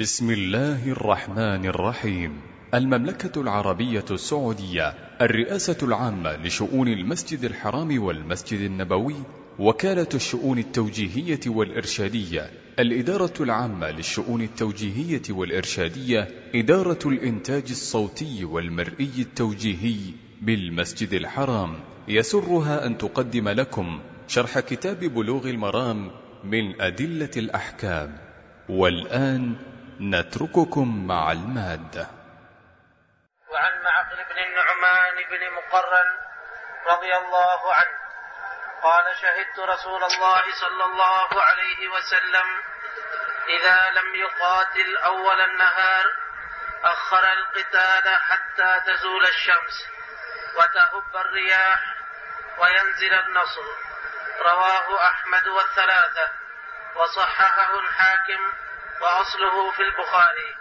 بسم الله الرحمن الرحيم. المملكة العربية السعودية، الرئاسة العامة لشؤون المسجد الحرام والمسجد النبوي، وكالة الشؤون التوجيهية والإرشادية، الإدارة العامة للشؤون التوجيهية والإرشادية، إدارة الإنتاج الصوتي والمرئي التوجيهي بالمسجد الحرام، يسرها أن تقدم لكم شرح كتاب بلوغ المرام من أدلة الأحكام. والآن نترككم مع المادة. وعن معقل بن النعمان بن مقرن رضي الله عنه قال: شهدت رسول الله صلى الله عليه وسلم إذا لم يقاتل أول النهار أخر القتال حتى تزول الشمس وتهب الرياح وينزل النصر. رواه أحمد والثلاثة وصححه الحاكم وأصله في البخاري.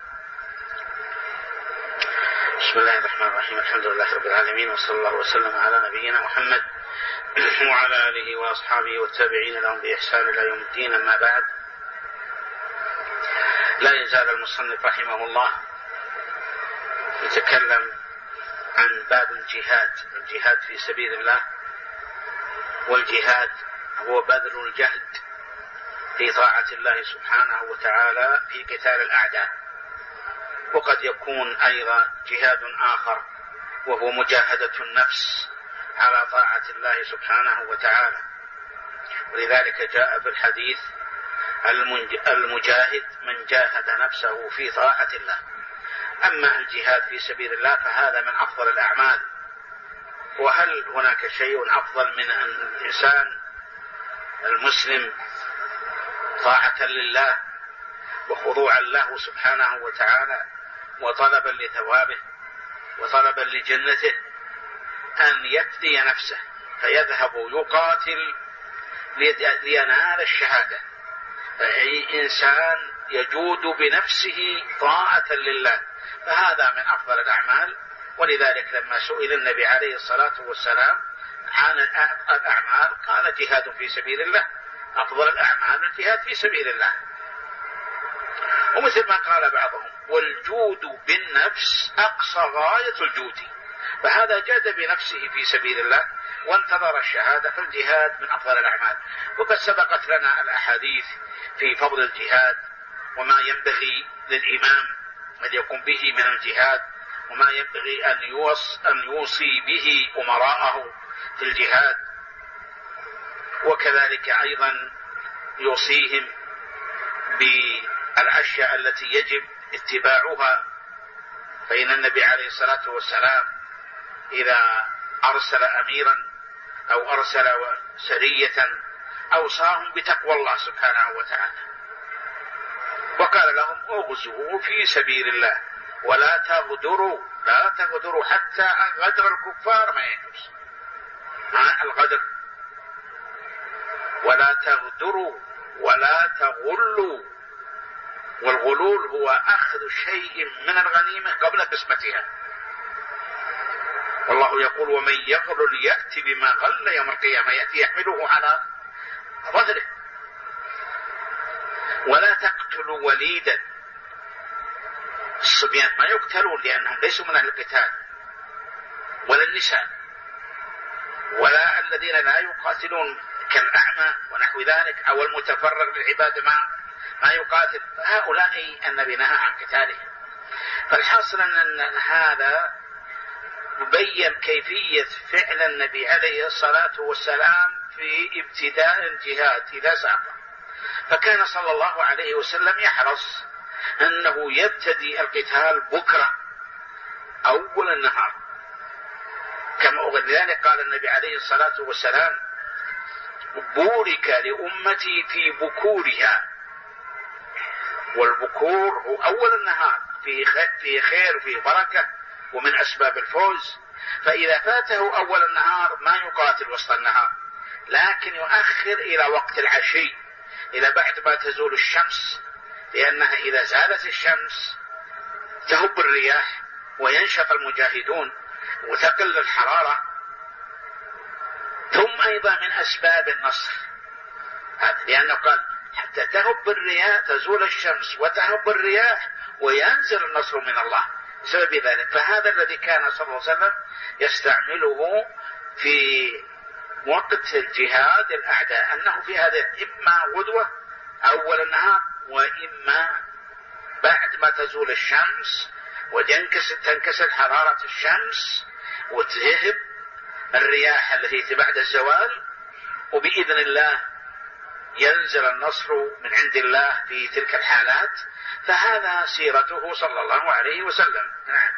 بسم الله الرحمن الرحيم. الحمد لله رب العالمين، وصلى الله وسلم على نبينا محمد وعلى آله وأصحابه والتابعين لهم بإحسان إلى يوم الدين. أما بعد، لا يزال المصنف رحمه الله يتكلم عن باب الجهاد في سبيل الله. والجهاد هو بذل الجهد في طاعة الله سبحانه وتعالى في قتال الأعداء، وقد يكون أيضا جهاد آخر وهو مجاهدة النفس على طاعة الله سبحانه وتعالى. ولذلك جاء في الحديث: المجاهد من جاهد نفسه في طاعة الله. أما الجهاد في سبيل الله فهذا من أفضل الأعمال. وهل هناك شيء أفضل من أن الإنسان المسلم طاعة لله وخضوعا له سبحانه وتعالى وطلبا لثوابه وطلبا لجنته أن يفدي نفسه فيذهب يقاتل لينال الشهادة؟ أي إنسان يجود بنفسه طاعة لله، فهذا من أفضل الأعمال. ولذلك لما سئل النبي عليه الصلاة والسلام عن الأعمال قال: جهاد في سبيل الله. أفضل الأعمال الجهاد في سبيل الله. ومثل ما قال بعضهم: والجود بالنفس أقصى غاية الجود. فهذا جاد بنفسه في سبيل الله وانتظر الشهادة، فالجهاد من أفضل الأعمال. وقد سبقت لنا الأحاديث في فضل الجهاد وما ينبغي للإمام أن يقوم به من الجهاد، وما ينبغي أن يوصي به أمراءه في الجهاد، وكذلك أيضا يوصيهم بالأشياء التي يجب اتباعها. فإن النبي عليه الصلاة والسلام إذا أرسل أميرا أو أرسل سرية أوصاهم بتقوى الله سبحانه وتعالى، وقال لهم: اغزوا في سبيل الله ولا تغدروا حتى غدر الكفار ما يجوز. الغدر، ولا تغدروا ولا تغلوا. والغلول هو أخذ شيء من الغنيمة قبل قسمتها. والله يقول: ومن يغلل يأتي بما غل يوم القيامة، يأتي يحمله على ظهره. ولا تقتلوا وليدا. الصبيان ما يقتلون لأنهم ليسوا من أهل القتال، ولا النساء، ولا الذين لا يقاتلون كالأعمى ونحو ذلك، أو المتفرغ للعبادة ما يقاتل، فهؤلاء النبي نهى عن قتالهم. فالحاصل أن هذا يبين كيفية فعل النبي عليه الصلاة والسلام في ابتداء الجهاد إذا ساق. فكان صلى الله عليه وسلم يحرص أنه يبتدي القتال بكرة أول النهار، كما ذلك قال النبي عليه الصلاة والسلام: بورك لأمتي في بكورها. والبكور هو أول النهار، فيه خير وفيه بركة ومن أسباب الفوز. فإذا فاته أول النهار ما يقاتل وسط النهار، لكن يؤخر إلى وقت العشي، إلى بعد ما تزول الشمس، لأنها إذا زالت الشمس تهب الرياح وينشط المجاهدون وتقل الحرارة. ثم أيضا من أسباب النصر، لأنه قال: حتى تهب الرياح، تزول الشمس وتهب الرياح وينزل النصر من الله بسبب ذلك. فهذا الذي كان صلى الله عليه وسلم يستعمله في وقت الجهاد الأعداء، أنه في هذا إما غدوة أول النهار وإما بعد ما تزول الشمس وتنكسر حرارة الشمس وتذهب الرياح التي بعد الزوال، وبإذن الله ينزل النصر من عند الله في تلك الحالات. فهذا سيرته صلى الله عليه وسلم. نعم.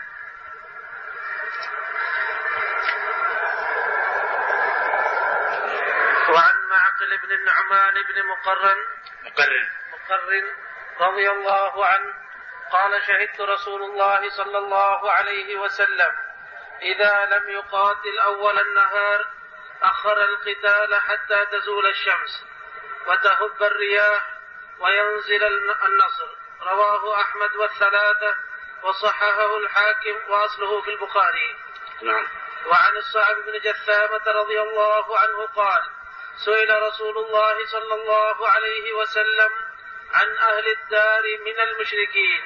وعن معقل بن النعمان بن مقرن رضي الله عنه قال: شهدت رسول الله صلى الله عليه وسلم إذا لم يقاتل أول النهار أخر القتال حتى تزول الشمس وتهب الرياح وينزل النصر. رواه أحمد والثلاثة وصححه الحاكم وأصله في البخاري. نعم. وعن الصعب بن جثامة رضي الله عنه قال: سئل رسول الله صلى الله عليه وسلم عن أهل الدار من المشركين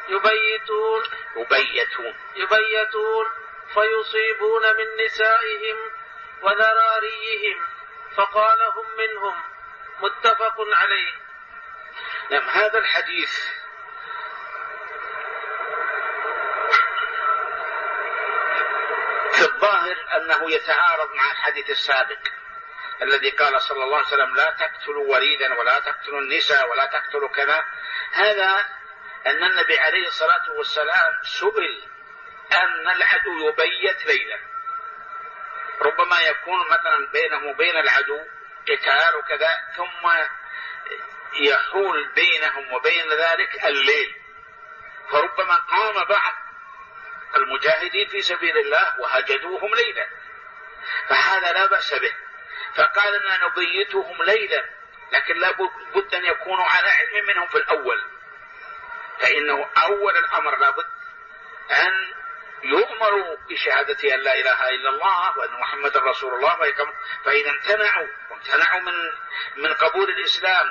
يبيتون فيصيبون من نسائهم وذراريهم، فقال: هم منهم. متفق عليه. نعم. هذا الحديث في الظاهر أنه يتعارض مع الحديث السابق الذي قال صلى الله عليه وسلم: لا تقتلوا وليدا ولا تقتلوا النساء ولا تقتلوا كذا. هذا أن النبي عليه الصلاة والسلام سئل أن العدو يبيت ليلا، ربما يكون مثلا بينه وبين العدو قتال وكذا، ثم يحول بينهم وبين ذلك الليل، فربما قام بعض المجاهدين في سبيل الله وهجدوهم ليلا، فهذا لا بأس به. فقال أننا نبيتهم ليلا، لكن لا بد أن يكونوا على علم منهم في الأول، فإنه أول الأمر لا بد أن يؤمروا بشهادة أن لا إله إلا الله وأن محمد رسول الله، فإذا امتنعوا من قبول الإسلام،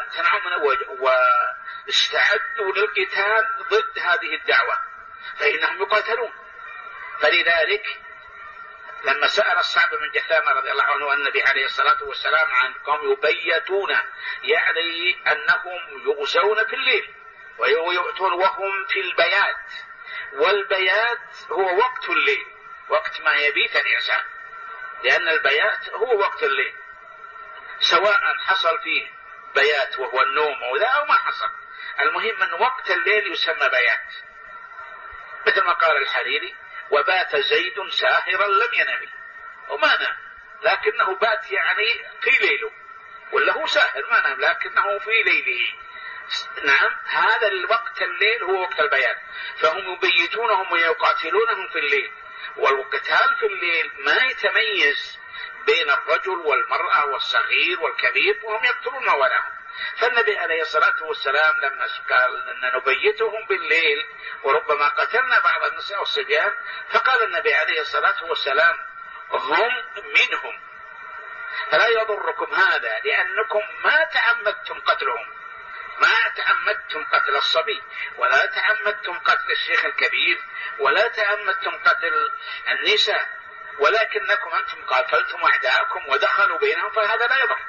واستعدوا للقتال ضد هذه الدعوة فإنهم يقاتلون. فلذلك لما سأل الصعب بن جثامة رضي الله عنه النبي عليه الصلاة والسلام عن قوم يبيتون، يعني أنهم يغزون في الليل ويؤتون وهم في البيات، والبيات هو وقت الليل، وقت ما يبيت الإنسان، لأن البيات هو وقت الليل، سواء حصل فيه بيات وهو النوم أو ما حصل، المهم أن وقت الليل يسمى بيات، مثل ما قال الحريري: وبات زيد ساهرا لم ينم، وما نام لكنه بات يعني في ليله، ولا هو ساهر ما نام لكنه في ليله. نعم. هذا الوقت الليل هو وقت البيات، فهم يبيتونهم ويقاتلونهم في الليل، والقتال في الليل ما يتميز بين الرجل والمرأة والصغير والكبير، وهم يقتلون ما وراهم. فالنبي عليه الصلاة والسلام لما قال أن نبيتهم بالليل وربما قتلنا بعض النساء والصبيان، فقال النبي عليه الصلاة والسلام: هم منهم، فلا يضركم هذا، لأنكم ما تعمدتم قتلهم، ما تعمدتم قتل الصبي، ولا تعمدتم قتل الشيخ الكبير، ولا تعمدتم قتل النساء، ولكنكم أنتم قاتلتم أعداءكم ودخلوا بينهم، فهذا لا يضر.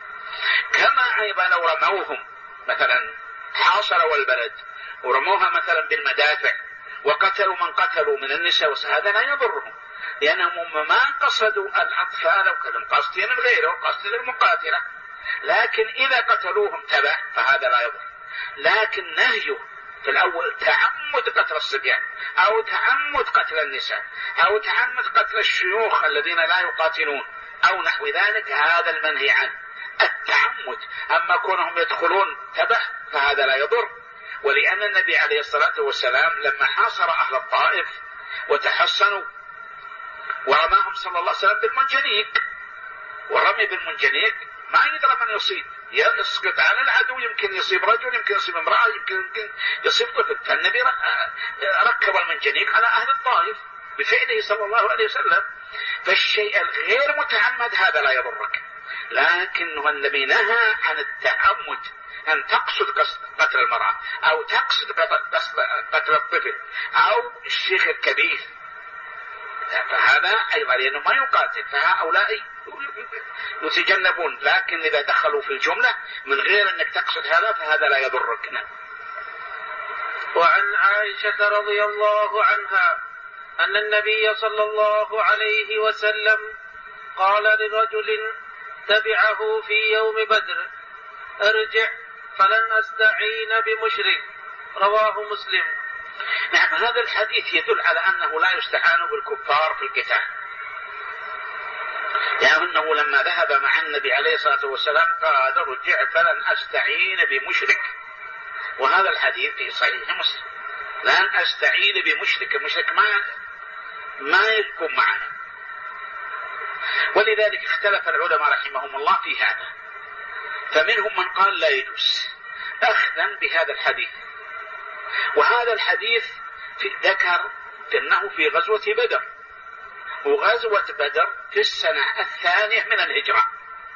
كما أيضا لو رموهم مثلا حاصروا البلد ورموها مثلا بالمدافع وقتلوا من قتلوا من النساء، هذا لا يضرهم، لأنهم ما قصدوا الأطفال وكذا، قصدين غيره، قصد المقاتلة، لكن إذا قتلوهم تبع فهذا لا يضر. لكن نهيه في الأول تعمد قتل الصبيان أو تعمد قتل النساء أو تعمد قتل الشيوخ الذين لا يقاتلون أو نحو ذلك، هذا المنهي عنه التعمد. أما كونهم يدخلون تبع فهذا لا يضر. ولأن النبي عليه الصلاة والسلام لما حاصر أهل الطائف وتحصنوا ورماهم صلى الله عليه وسلم بالمنجنيق، والرمي بالمنجنيق ما يدرى من يصيب، يسقط على العدو، يمكن يصيب رجل، يمكن يصيب امرأة، يمكن يصيب طفل. فالنبي ركب المنجنيق على أهل الطائف بفعله صلى الله عليه وسلم. فالشيء الغير متعمد هذا لا يضرك، لكنه النبي نهى عن التعمد أن تقصد قتل المرأة أو تقصد قتل الطفل أو الشيخ الكبير، فهذا أيضا لأنه ما يقاتل، فهؤلاء يتجنبون. لكن إذا دخلوا في الجملة من غير أنك تقصد هذا فهذا لا يضرك. وعن عائشة رضي الله عنها أن النبي صلى الله عليه وسلم قال لرجل تبعه في يوم بدر: ارجع فلن أستعين بمشرك. رواه مسلم. نعم، هذا الحديث يدل على أنه لا يستعان بالكفار في القتال، لأنه لما ذهب مع النبي عليه الصلاة والسلام قال: ارجع فلن أستعين بمشرك، وهذا الحديث في صحيح مسلم: لن أستعين بمشرك، المشرك ما يكون معنا. ولذلك اختلف العلماء رحمهم الله في هذا، فمنهم من قال لا يجوز أخذا بهذا الحديث. وهذا الحديث ذكر أنه في غزوة بدر، وغزوة بدر في السنة 2 من الهجرة،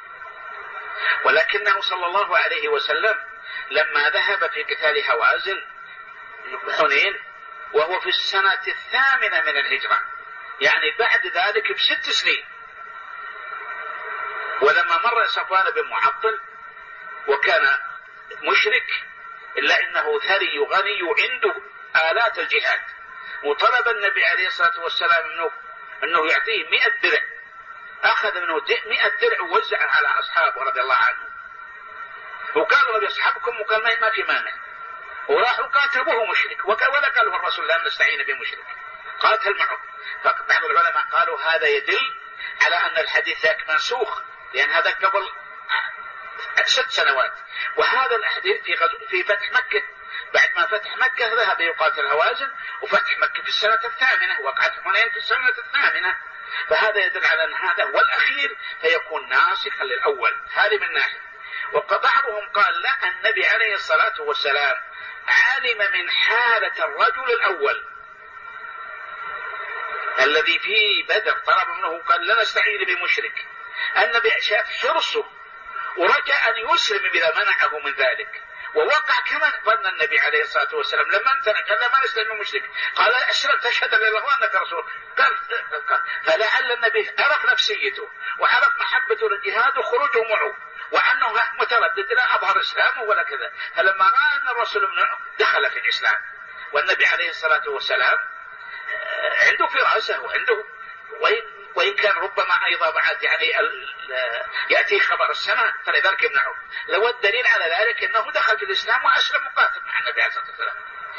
ولكنه صلى الله عليه وسلم لما ذهب في قتال هوازن حنين وهو في السنة 8 من الهجرة، يعني بعد ذلك ب6 سنين. ولما مر صفوان بن معطل وكان مشرك إلا إنه ثري غني عنده آلات الجهاد، وطلب النبي عليه الصلاة والسلام أنه يعطيه 100 درع، أخذ منه 100 درع ووزعها على أصحابه رضي الله عنهم، وقال لأصحابكم وقال ما في مانع، وراحوا قاتلوه مشرك، ولا قالوا الرسول لا نستعين بمشرك، قاتل معه. فبعض العلماء قالوا هذا يدل على أن الحديث ذاك منسوخ، لأن هذا قبل 6 سنوات، وهذا الحديث في فتح مكة. بعد ما فتح مكة ذهب يقاتل هوازن، وفتح مكة في السنة 8، وقعت حنين في السنة 8، فهذا يدل على أن هذا هو الأخير فيكون ناسخا للأول. هذه من ناحية. وبعضهم قال لا، النبي عليه الصلاة والسلام علم من حالة الرجل الأول الذي في بدر طلب منه قال لا نستعين بمشرك، النبي شاف حرصه ورجع أن يسلم إذا منعه من ذلك، ووقع كما ظن النبي عليه الصلاة والسلام لما امتنع قال لا ما نستعين بمشرك، قال أشرف تشهد أن الله وأنك رسول. قال فلعل النبي عرف نفسيته وعرف محبته للجهاد وخروجه معه، وأنه متردد لا أظهر إسلامه ولا كذا، فلما رأى أن الرسول دخل في الإسلام. والنبي عليه الصلاة والسلام عنده فراسة وعنده، وإن كان ربما أيضا بعد يعني يأتي خبر السماء فلذلك يمنعه. لو الدليل على ذلك أنه دخل في الإسلام وأسلم مقاتل مع النبي عليه الصلاة والسلام.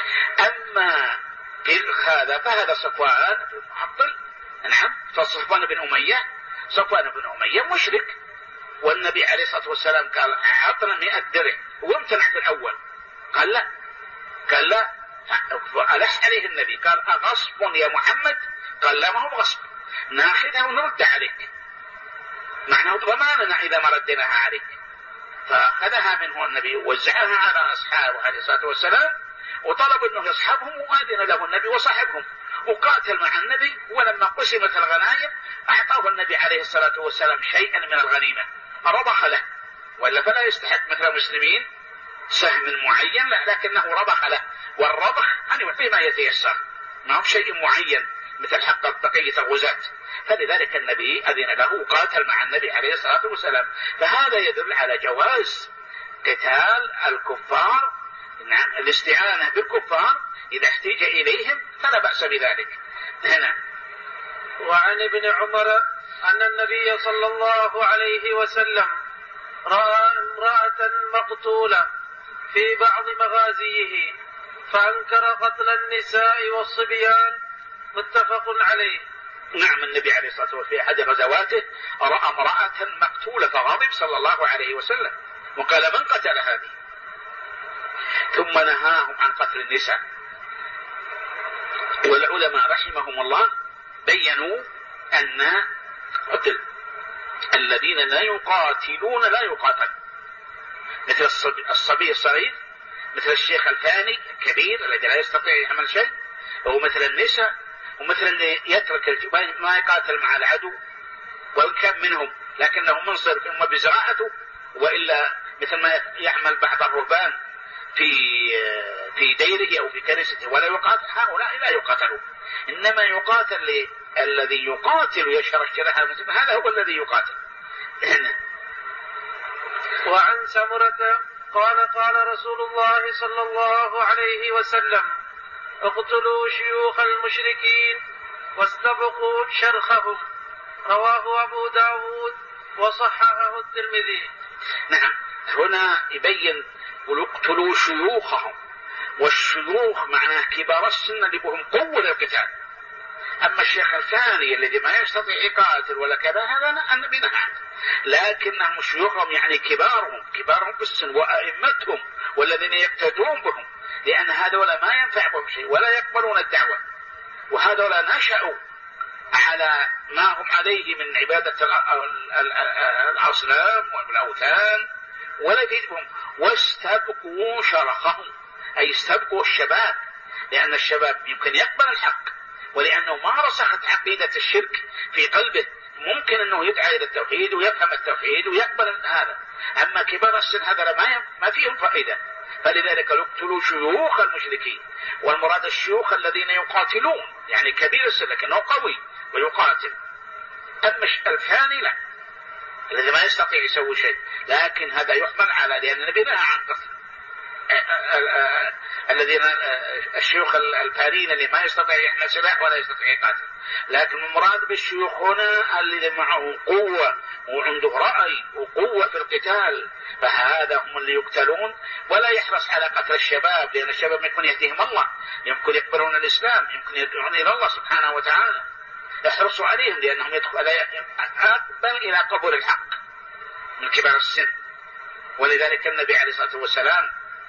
أما هذا فهذا صفوان بن معطل، نعم، فصفوان بن أمية، صفوان بن أمية مشرك، والنبي عليه الصلاة والسلام قال أعطنا 100 درع، وامتنع في الأول، قال لا، فألح عليه النبي قال أغصب يا محمد؟ قال لا، ما هو غصب، ناخذها ونرد عليك، معناه ضماننا إذا ما ردناها عليك. فأخذها منه النبي ووزعها على أصحابه عليه الصلاة والسلام، وطلب أنه يصحبهم، وأذن له النبي وصحبهم وقاتل مع النبي. ولما قسمت الغنائم أعطاه النبي عليه الصلاة والسلام شيئا من الغنيمة، رضخ له، وإلا فلا يستحق مثل المسلمين سهم معين، لكنه رضخ له، والرضخ أن يعطيه ما يتيسر، ما هو شيء معين مثل حق بقية الغزاة. فلذلك النبي أذن له وقاتل مع النبي عليه الصلاة والسلام. فهذا يدل على جواز قتال الكفار، نعم، الاستعانة بالكفار إذا احتاج إليهم فلا بأس بذلك. هنا وعن ابن عمر أن النبي صلى الله عليه وسلم رأى امرأة مقتولة في بعض مغازيه فأنكر قتل النساء والصبيان، متفق عليه. نعم، النبي عليه الصلاة والسلام في أحد غزواته رأى امرأة مقتولة فغضب صلى الله عليه وسلم وقال من قتل هذه؟ ثم نهاهم عن قتل النساء. والعلماء رحمهم الله بيّنوا أن قتل الذين لا يقاتلون لا يقاتل، مثل الصبي الصغير، مثل الشيخ الفاني الكبير الذي لا يستطيع يعمل شيء، ومثل النساء، ومثل اللي يترك ما يقاتل مع العدو وإن كان منهم لكنه منصر إما بزراعته وإلا مثل ما يعمل بعض الرهبان في ديره أو في كنيسته، ولا يقاتل. هؤلاء لا يقاتلون، إنما يقاتل الذي يقاتل يشهر الشريعة المسلمة، هذا هو الذي يقاتل. وعن سمرة قال قال رسول الله صلى الله عليه وسلم: اقتلوا شيوخ المشركين واستبقوا شرخهم. رواه أبو داود وصححه الترمذي. نعم، هنا يبين اقتلوا شيوخهم، والشيوخ معناه كبار السن اللي بهم قوة للقتال. أما الشيخ الثاني الذي ما يستطيع يقاتل ولا كذا، هذا النبي نهى عنه، لكنهم شيوخهم يعني كبارهم في السن وأئمتهم والذين يقتدون بهم، لأن هذولا ما ينفع بهم شيء ولا يقبلون الدعوة، وهذولا نشأوا على ما هم عليه من عبادة الأصنام والأوثان ولا يفيدهم. واستبقوا شرخهم، أي استبقوا الشباب، لأن الشباب يمكن يقبل الحق، ولأنه ما رسخت عقيدة الشرك في قلبه، ممكن أنه يدعى إلى التوحيد ويفهم التوحيد ويقبل هذا. أما كبار السن هذا ما فيهم فائدة، فلذلك يقتلوا شيوخ المشركين، والمراد الشيوخ الذين يقاتلون، يعني كبير السن لكنه قوي ويقاتل. أما الثاني لا، الذي ما يستطيع يسوي شيء، لكن هذا يحمل على، لأن النبي نهى عن قتل الذين الشيوخ الفارين اللي ما يستطيع يحمل سلاح ولا يستطيع يقاتل. لكن المراد بالشيوخ هنا الذي معه قوة وعنده رأي وقوة في القتال، فهذا هم اللي يقتلون، ولا يحرص على قتل الشباب، لأن الشباب يمكن يهديهم الله، يمكن يقبلون الإسلام، يمكن يدعون إلى الله سبحانه وتعالى، يحرصوا عليهم لأنهم أقبل إلى قبول الحق من كبار السن. ولذلك النبي عليه الصلاة والسلام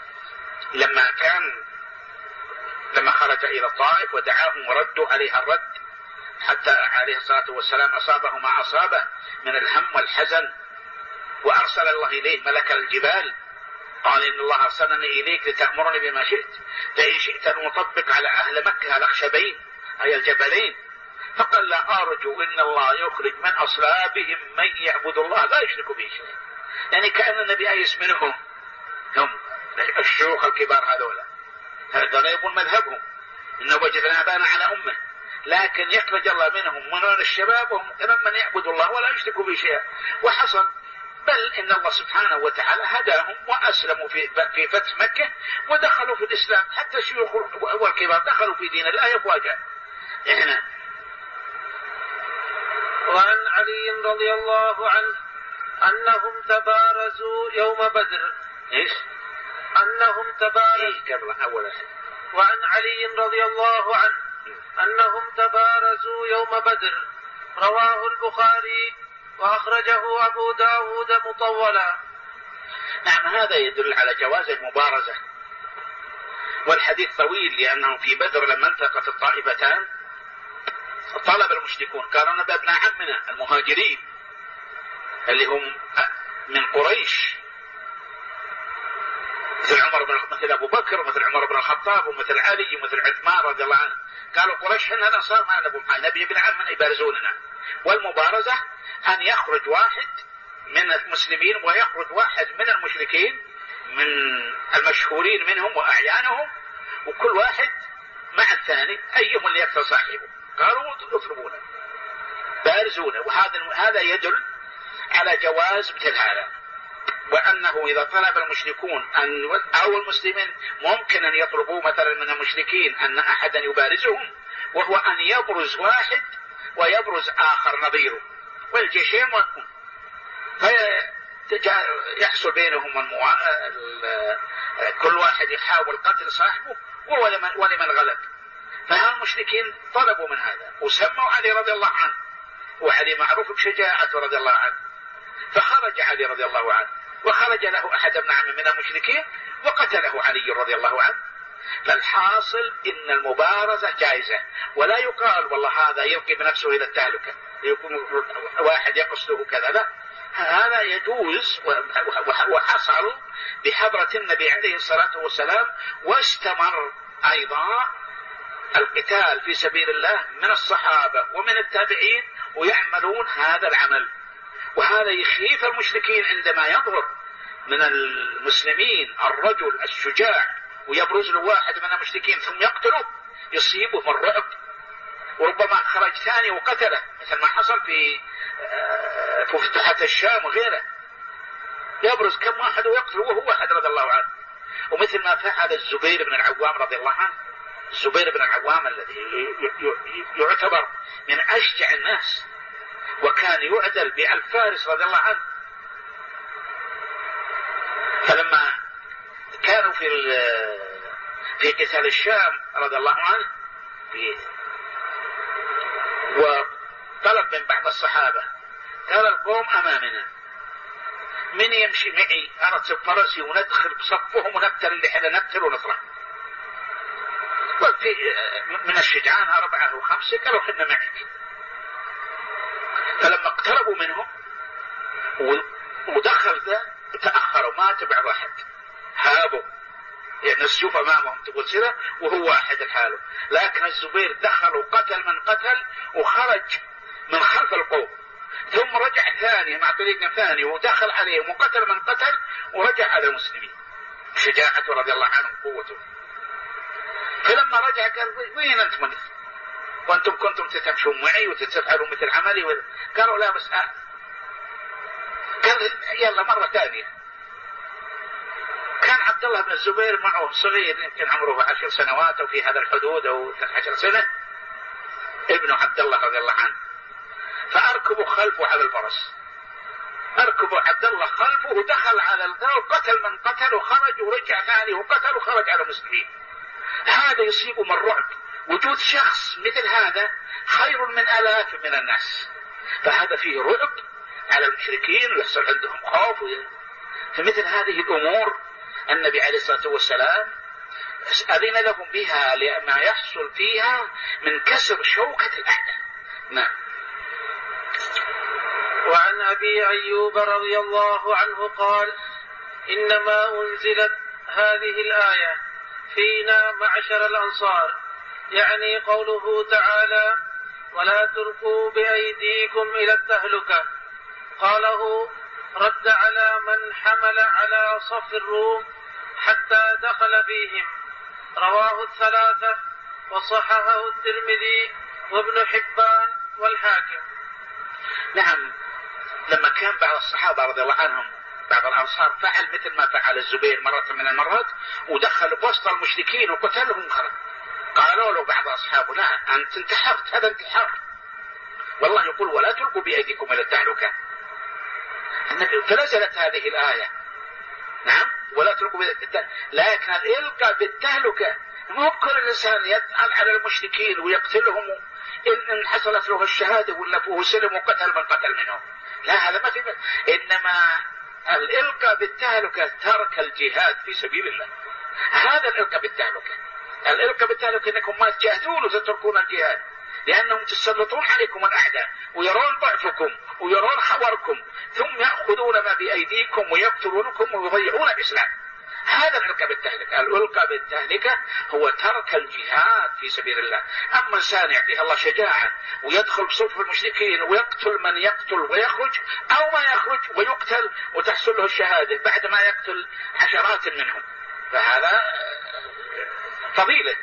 لما خرج إلى الطائف ودعاهم وردوا عليها الرد، حتى عليه الصلاة والسلام أصابه ما أصابه من الهم والحزن، وأرسل الله إليه ملك الجبال، قال إن الله أرسلني إليك لتأمرني بما شئت، فإن شئت أن أطبق على أهل مكة الأخشبين أي الجبلين، فقال لا أرجو إن الله يخرج من أصلابهم من يعبد الله لا يشرك به شيئا. يعني كأن النبي أيس منهم، هم الشيوخ الكبار هذولا يبون مذهبهم إنه وجدنا أبانا على أمه، لكن يخرج الله منهم من الشباب وهم من يعبد الله ولا يشرك به شيئا. وحصل، بل إن الله سبحانه وتعالى هداهم وأسلموا في فتح مكة ودخلوا في الإسلام، حتى الشيوخ والكبار دخلوا في دين الله أفواجا. وعن علي رضي الله عنه أنهم تبارزوا يوم بدر. أنهم تبارزوا. وعن علي رضي الله عنه أنهم تبارزوا يوم بدر. رواه البخاري وأخرجه أبو داود مطولا. نعم، هذا يدل على جواز المبارزة، والحديث طويل، لأنه في بدر لما التقت الطائفتان طلب المشركون، قالوا بابن عمنا المهاجرين اللي هم من قريش، مثل أبو بكر ومثل عمر بن الخطاب ومثل علي ومثل عثمان رضي الله عنه، قالوا قريش حنا الأنصار ما نبي ابن عمنا يبارزوننا. والمبارزة أن يخرج واحد من المسلمين ويخرج واحد من المشركين من المشهورين منهم وأعيانهم، وكل واحد مع الثاني أيهم اللي يقتل صاحبه، قالوا اطلبونه بارزونه. وهذا يدل على جواز مثل هذا، وأنه إذا طلب المشركون أو المسلمين ممكن أن يطلبوا مثلا من المشركين أن أحدا يبارزهم، وهو أن يبرز واحد ويبرز آخر نظيره، والجيشين وقفون فيحصل بينهم كل واحد يحاول قتل صاحبه ولمن غلب. فهالمشركين طلبوا من هذا وسموا علي رضي الله عنه، وعلي معروف بشجاعته رضي الله عنه، فخرج علي رضي الله عنه وخرج له أحد ابن عم من المشركين وقتله علي رضي الله عنه. فالحاصل إن المبارزة جائزة، ولا يقال والله هذا يلقي بنفسه إلى التهلكة، يكون واحد يقصده كذا، لا، هذا يجوز وحصل بحضرة النبي عليه الصلاة والسلام، واستمر أيضا القتال في سبيل الله من الصحابة ومن التابعين ويعملون هذا العمل. وهذا يخيف المشركين عندما يظهر من المسلمين الرجل الشجاع ويبرز له واحد من المشركين ثم يقتله يصيبه من الرعب، وربما خرج ثاني وقتله مثل ما حصل في فتوحات الشام وغيره، يبرز كم واحد ويقتل وهو واحد رضي الله عنه. ومثل ما فعل الزبير بن العوام رضي الله عنه، الزبير بن العوام الذي يعتبر من أشجع الناس وكان يعدل بالفارس رضي الله عنه، فلما كانوا في قتال الشام رضي الله عنه وطلب من بعض الصحابة قال القوم أمامنا من يمشي معي أرتب فرسي وندخل بصفهم ونقتل اللي احنا نقتل ونطلع. وفي من الشجعان 4 أو 5 قالوا حنا معك. فلما اقتربوا منهم ودخل ذا تأخروا ما تبع واحد هابوا، يعني السيوف أمامهم تقول سيرة وهو واحد لحاله، لكن الزبير دخل وقتل من قتل وخرج من خلف القوم ثم رجع ثاني مع طريق ثاني ودخل عليهم وقتل من قتل ورجع على المسلمين شجاعته رضي الله عنه وقوته. فلما رجع قال وين أنتم وأنتم كنتم تتمشون معي وتتفعلون مثل عملي قالوا لا بس قال يلا مرة ثانية. كان عبد الله بن الزبير معه صغير يمكن عمره 10 سنوات أو في هذا الحدود أو 12 سنة، ابن عبد الله رضي الله عنه، فأركبوا خلفه على الفرس، أركبوا عبد الله خلفه ودخل على الدار وقتل من قتل وخرج ورجع ثاني وقتل وخرج على المسلمين. هذا يصيب من رعب، وجود شخص مثل هذا خير من آلاف من الناس، فهذا فيه رعب على المشركين ويحصل عندهم خوف. فمثل هذه الأمور النبي عليه الصلاة والسلام أذن لهم بها لما يحصل فيها من كسر شوكة الأعداء. نعم. وعن أبي أيوب رضي الله عنه قال إنما أنزلت هذه الآية فينا معشر الأنصار، يعني قوله تعالى ولا تلقوا بأيديكم إلى التهلكة، قاله رد على من حمل على صف الروم حتى دخل فيهم، رواه 3 وصححه الترمذي وابن حبان والحاكم. نعم، لما كان بعض الصحابة رضي الله عنهم بعض الأنصار فعل مثل ما فعل الزبير مرة من المرات ودخل بوسط المشركين وقتلهم خرج، قالوا له بعض أصحابه لا أنت انتحرت، هذا انتحار، والله يقول ولا تلقوا بأيديكم إلى التهلكة. فنزلت هذه الآية نعم ولا تلقوا لكن الإلقاء بالتهلكة مو بكل الإنسان يفعل على المشركين ويقتلهم إن حصلت له الشهادة ولا فيه سلم وقتل من قتل منهم، لا هذا ما في إنما الإلقاء بالتهلكة ترك الجهاد في سبيل الله. هذا الإلقاء بالتهلكة، الإلقاء بالتهلكة إنكم ما تجاهدون وتتركون الجهاد، لأنهم تسلطون عليكم الأعداء ويرون ضعفكم ويرون خوركم ثم يأخذون ما بأيديكم ويقتلونكم ويضيعون الإسلام. هذا الإلقاء بالتهلكة. الإلقاء بالتهلكة هو ترك الجهاد في سبيل الله. أما إنسان يعطيه الله شجاعة ويدخل بصف المشركين ويقتل من يقتل ويخرج أو ما يخرج ويقتل وتحصل له الشهادة بعد ما يقتل عشرات منهم، فهذا فضيلة.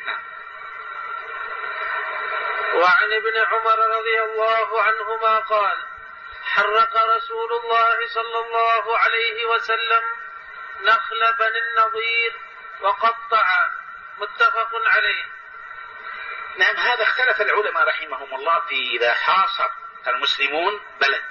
وعن ابن عمر رضي الله عنهما قال حرق رسول الله صلى الله عليه وسلم نخل بني النضير وقطع، متفق عليه. نعم، هذا اختلف العلماء رحمهم الله في إذا حاصر المسلمون بلد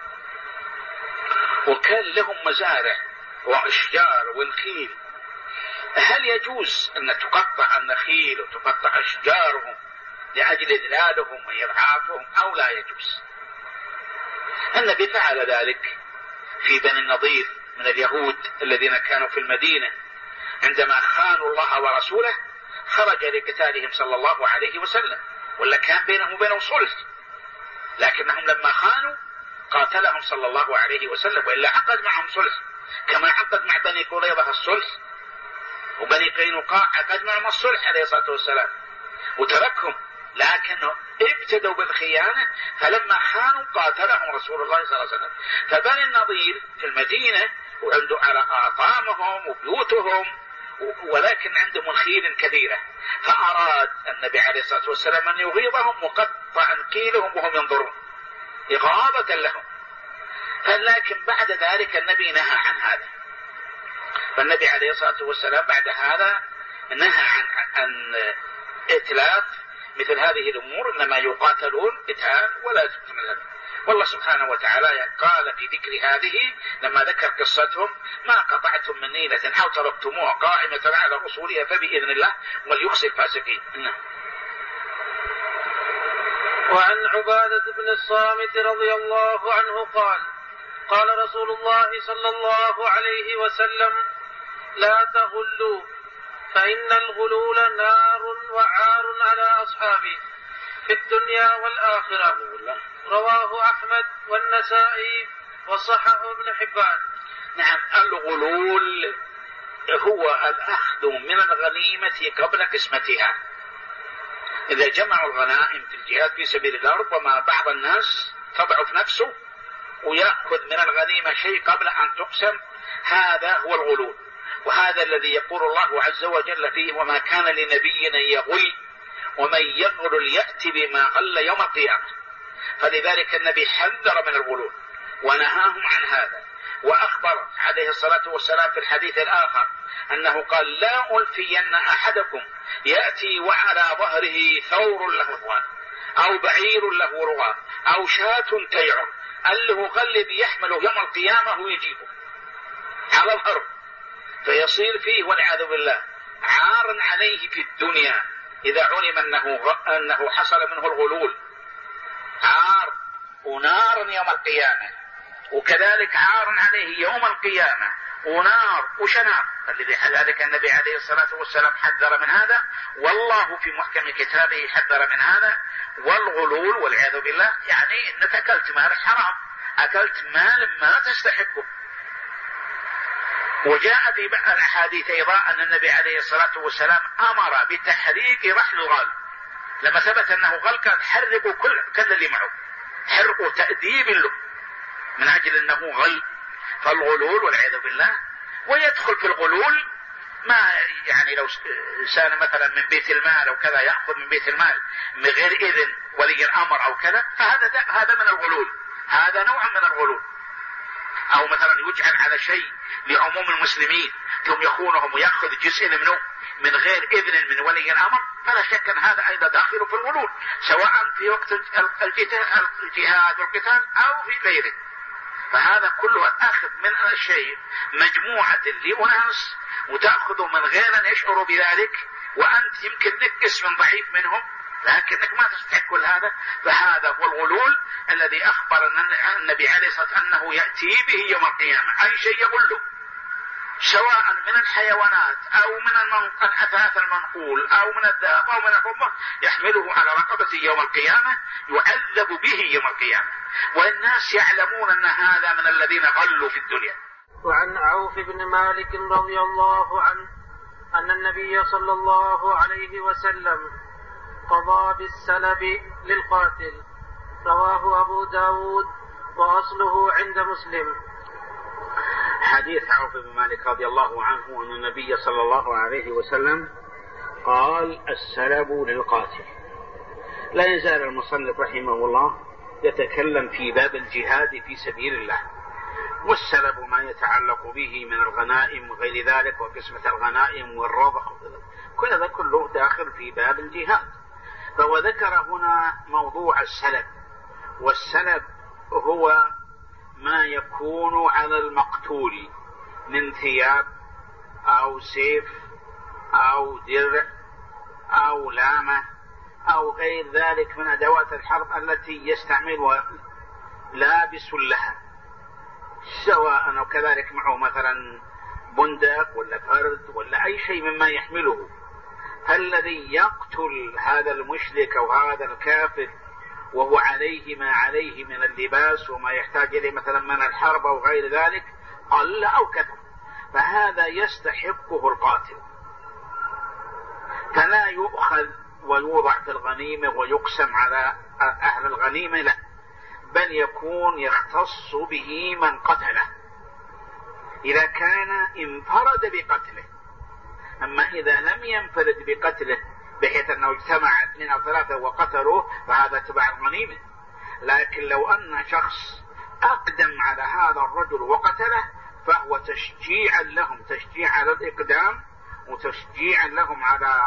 وكان لهم مزارع وأشجار ونخيل، هل يجوز أن تقطع النخيل وتقطع أشجارهم لأجل إذلالهم وإرعافهم أو لا يجوز؟ النبي فعل ذلك في بني النضير من اليهود الذين كانوا في المدينة عندما خانوا الله ورسوله، خرج لقتالهم صلى الله عليه وسلم، ولا كان بينهم وبينهم صلح، لكنهم لما خانوا قاتلهم صلى الله عليه وسلم، وإلا عقد معهم صلح كما عقد مع بني قريظة الصلح، وبني قينقاع عقد معهم الصلح عليه الصلاة والسلام وتركهم، لكنهم ابتدوا بالخيانة، فلما خانوا قاتلهم رسول الله صلى الله عليه وسلم. فبني النضير في المدينة وعنده على أطعامهم وبيوتهم، ولكن عندهم الخيل كثيرة، فأراد النبي عليه الصلاة والسلام أن يغيظهم وقطع كيلهم وهم ينظرون إغاظة لهم. لكن بعد ذلك النبي نهى عن هذا، فالنبي عليه الصلاة والسلام بعد هذا نهى عن إتلاف مثل هذه الأمور، إنما يقاتلون قتال ولا تكمل. والله سبحانه وتعالى قال في ذكر هذه لما ذكر قصتهم: ما قطعتم من نيلة أو تركتموها قائمة على أصولها فبإذن الله وليخزي الفاسقين. وعن عبادة بن الصامت رضي الله عنه قال: قال رسول الله صلى الله عليه وسلم: لا تغلوا فإن الغلول نار وعار على أصحابه في الدنيا والآخرة. رواه أحمد والنسائي وصححه ابن حبان. نعم، الغلول هو الأخذ من الغنيمة قبل قسمتها. إذا جمعوا الغنائم في الجهاد في سبيل الله، ربما بعض الناس تضعف نفسه ويأخذ من الغنيمة شيء قبل أن تقسم، هذا هو الغلول. وهذا الذي يقول الله عز وجل فيه: وما كان لنبي أن يغل ومن يغل يأتي بما غل يوم القيامة. فلذلك النبي حذر من الغلول ونهاهم عن هذا، وأخبر عليه الصلاة والسلام في الحديث الآخر أنه قال: لا ألفين أحدكم يأتي وعلى ظهره ثور له ثوان أو بعير له رغى أو شاة تيعر أله غلب يحمله يوم القيامة ويجيبه على الأرض، فيصير فيه والعياذ بالله عار عليه في الدنيا إذا علم أنه حصل منه الغلول، عار ونار يوم القيامة، وكذلك عار عليه يوم القيامة ونار وشنار. فلذلك النبي عليه الصلاة والسلام حذر من هذا، والله في محكم كتابه حذر من هذا. والغلول والعياذ بالله يعني أنك أكلت مال حرام، أكلت مال ما تستحقه. وجاء في بعض الأحاديث أيضا أن النبي عليه الصلاة والسلام أمر بتحريق رحل الغال، لما ثبت أنه غل كان حرقوا كل اللي معه، حرقوا تأديب له من أجل أنه غل. فالغلول والعياذ بالله. ويدخل في الغلول ما يعني لو إنسان مثلا من بيت المال أو كذا يأخذ من بيت المال من غير إذن ولي الأمر أو كذا، فهذا من الغلول، هذا نوع من الغلول. أو مثلا يجعل على شيء لعموم المسلمين ثم يخونهم ويأخذ جزء منه من غير إذن من ولي الأمر، فلا شك أن هذا أيضا داخل في الغلول، سواء في وقت الجهاد والقتال أو في غيره. فهذا كله أخذ من الشيء مجموعة لأناس وتأخذ من غير أن يشعروا بذلك، وأنت يمكن لك اسم ضعيف منهم لكنك ما تستحق كل هذا. فهذا هو الغلول الذي أخبر النبي عليه الصلاة والسلام أنه يأتي به يوم القيامة، أي شيء يغله سواء من الحيوانات أو من الأثاث المنقول أو من الذهب أو من الفضة، يحمله على رقبته يوم القيامة يعذب به يوم القيامة، والناس يعلمون أن هذا من الذين غلوا في الدنيا. وعن عوف بن مالك رضي الله عنه أن النبي صلى الله عليه وسلم قضى بالسلب للقاتل. رواه أبو داود وأصله عند مسلم. حديث عوف بن مالك رضي الله عنه أن النبي صلى الله عليه وسلم قال: السلب للقاتل. لا يزال المصنف رحمه الله يتكلم في باب الجهاد في سبيل الله، والسلب ما يتعلق به من الغنائم وغير ذلك وقسمة الغنائم والرضخ، كل هذا كله داخل في باب الجهاد. فهو ذكر هنا موضوع السلب، والسلب هو ما يكون على المقتول من ثياب أو سيف أو درع أو لامة أو غير ذلك من أدوات الحرب التي يستعمل لابس لها، سواء أو كذلك معه مثلا بندق ولا فرد ولا أي شيء مما يحمله. فالذي يقتل هذا المشرك أو هذا الكافر وهو عليه ما عليه من اللباس وما يحتاج إليه مثلا من الحرب أو غير ذلك قل أو كثر، فهذا يستحقه القاتل، فلا يؤخذ ويوضع في الغنيمة ويقسم على أهل الغنيمة، لا، بل يكون يختص به من قتله. إذا كان انفرد بقتله. أما إذا لم ينفرد بقتله بحيث أنه اجتمع 2 أو 3 وقتلوه فهذا تبع الغنيمة. لكن لو أن شخص أقدم على هذا الرجل وقتله فهو تشجيعا لهم، تشجيع على الإقدام وتشجيعا لهم على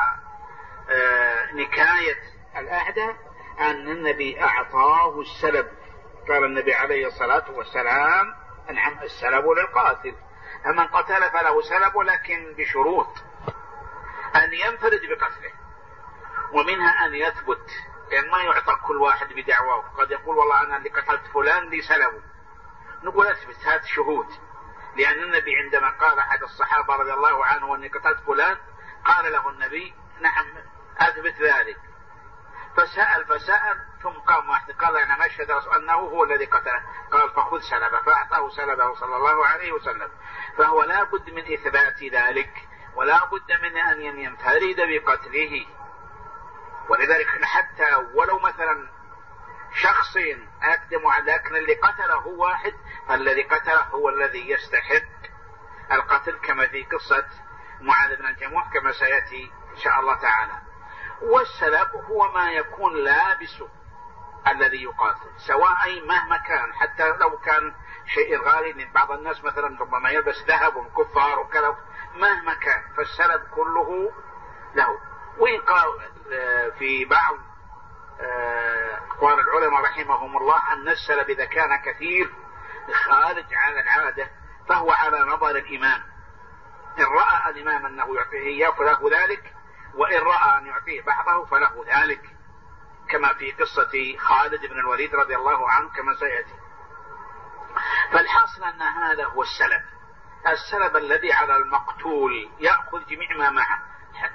نكاية الأعداء، أن النبي أعطاه السلب. قال النبي عليه الصلاة والسلام: نعم السلب للقاتل، فمن قتل فله سلب، لكن بشروط: أن ينفرد بقتله، ومنها أن يثبت، لأن ما يعطى كل واحد بدعواه. قد يقول: والله أنا اللي قتلت فلان لي سلبه، نقول اثبت، هات شهود. لأن النبي عندما قال أحد الصحابة رضي الله عنه أني قتلت فلان، قال له النبي: نعم أثبت ذلك. فسأل ثم قام واحد قال: أنا أشهد أنه هو الذي قتله. قال: فخذ سلبه، فأعطاه سلبه صلى الله عليه وسلم. فهو لا بد من إثبات ذلك، ولا بد من أن ينفرد بقتله. ولذلك حتى ولو مثلا شخصين أقدموا على، لكن اللي قتله هو واحد، فالذي قتله هو الذي يستحق القتل، كما في قصة معاذ بن الجموح كما سيأتي إن شاء الله تعالى. والسلب هو ما يكون لابسه الذي يقاتل، سواء مهما كان، حتى لو كان شيء غالي. بعض الناس مثلا ربما يلبس ذهب وكفار وكذا، مهما كان فالسلب كله له. وإن قال في بعض أقوال العلماء رحمهم الله أن السلب إذا كان كثير خارج عن العادة فهو على نظر الإمام. إن رأى الإمام أنه يعطيه إياه فله ذلك، وإن رأى أن يعطيه بعضه فله ذلك، كما في قصة خالد بن الوليد رضي الله عنه كما سيأتي. فالحاصل أن هذا هو السلب الذي على المقتول، يأخذ جميع ما معه.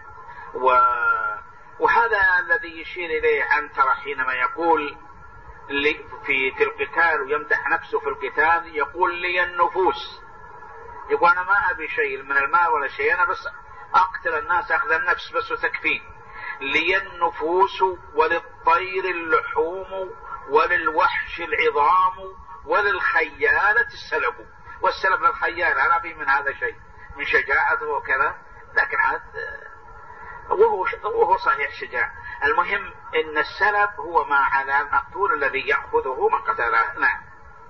وهذا الذي يشير إليه عنترة حينما يقول في القتال ويمدح نفسه في القتال، يقول: لي النفوس. يقول: أنا ما أبي شيء من المال ولا شيء، أنا بس أقتل الناس أخذ النفس بس وتكفين. لي النفوس وللطير اللحوم وللوحش العظام وللخيالة السلب. والسلب للخيال، أنا أبي من هذا شيء، من شجاعته وكذا، لكن عاد وهو صحيح شجاع. المهم إن السلب هو ما على المقتول الذي يأخذه من قتله. نعم.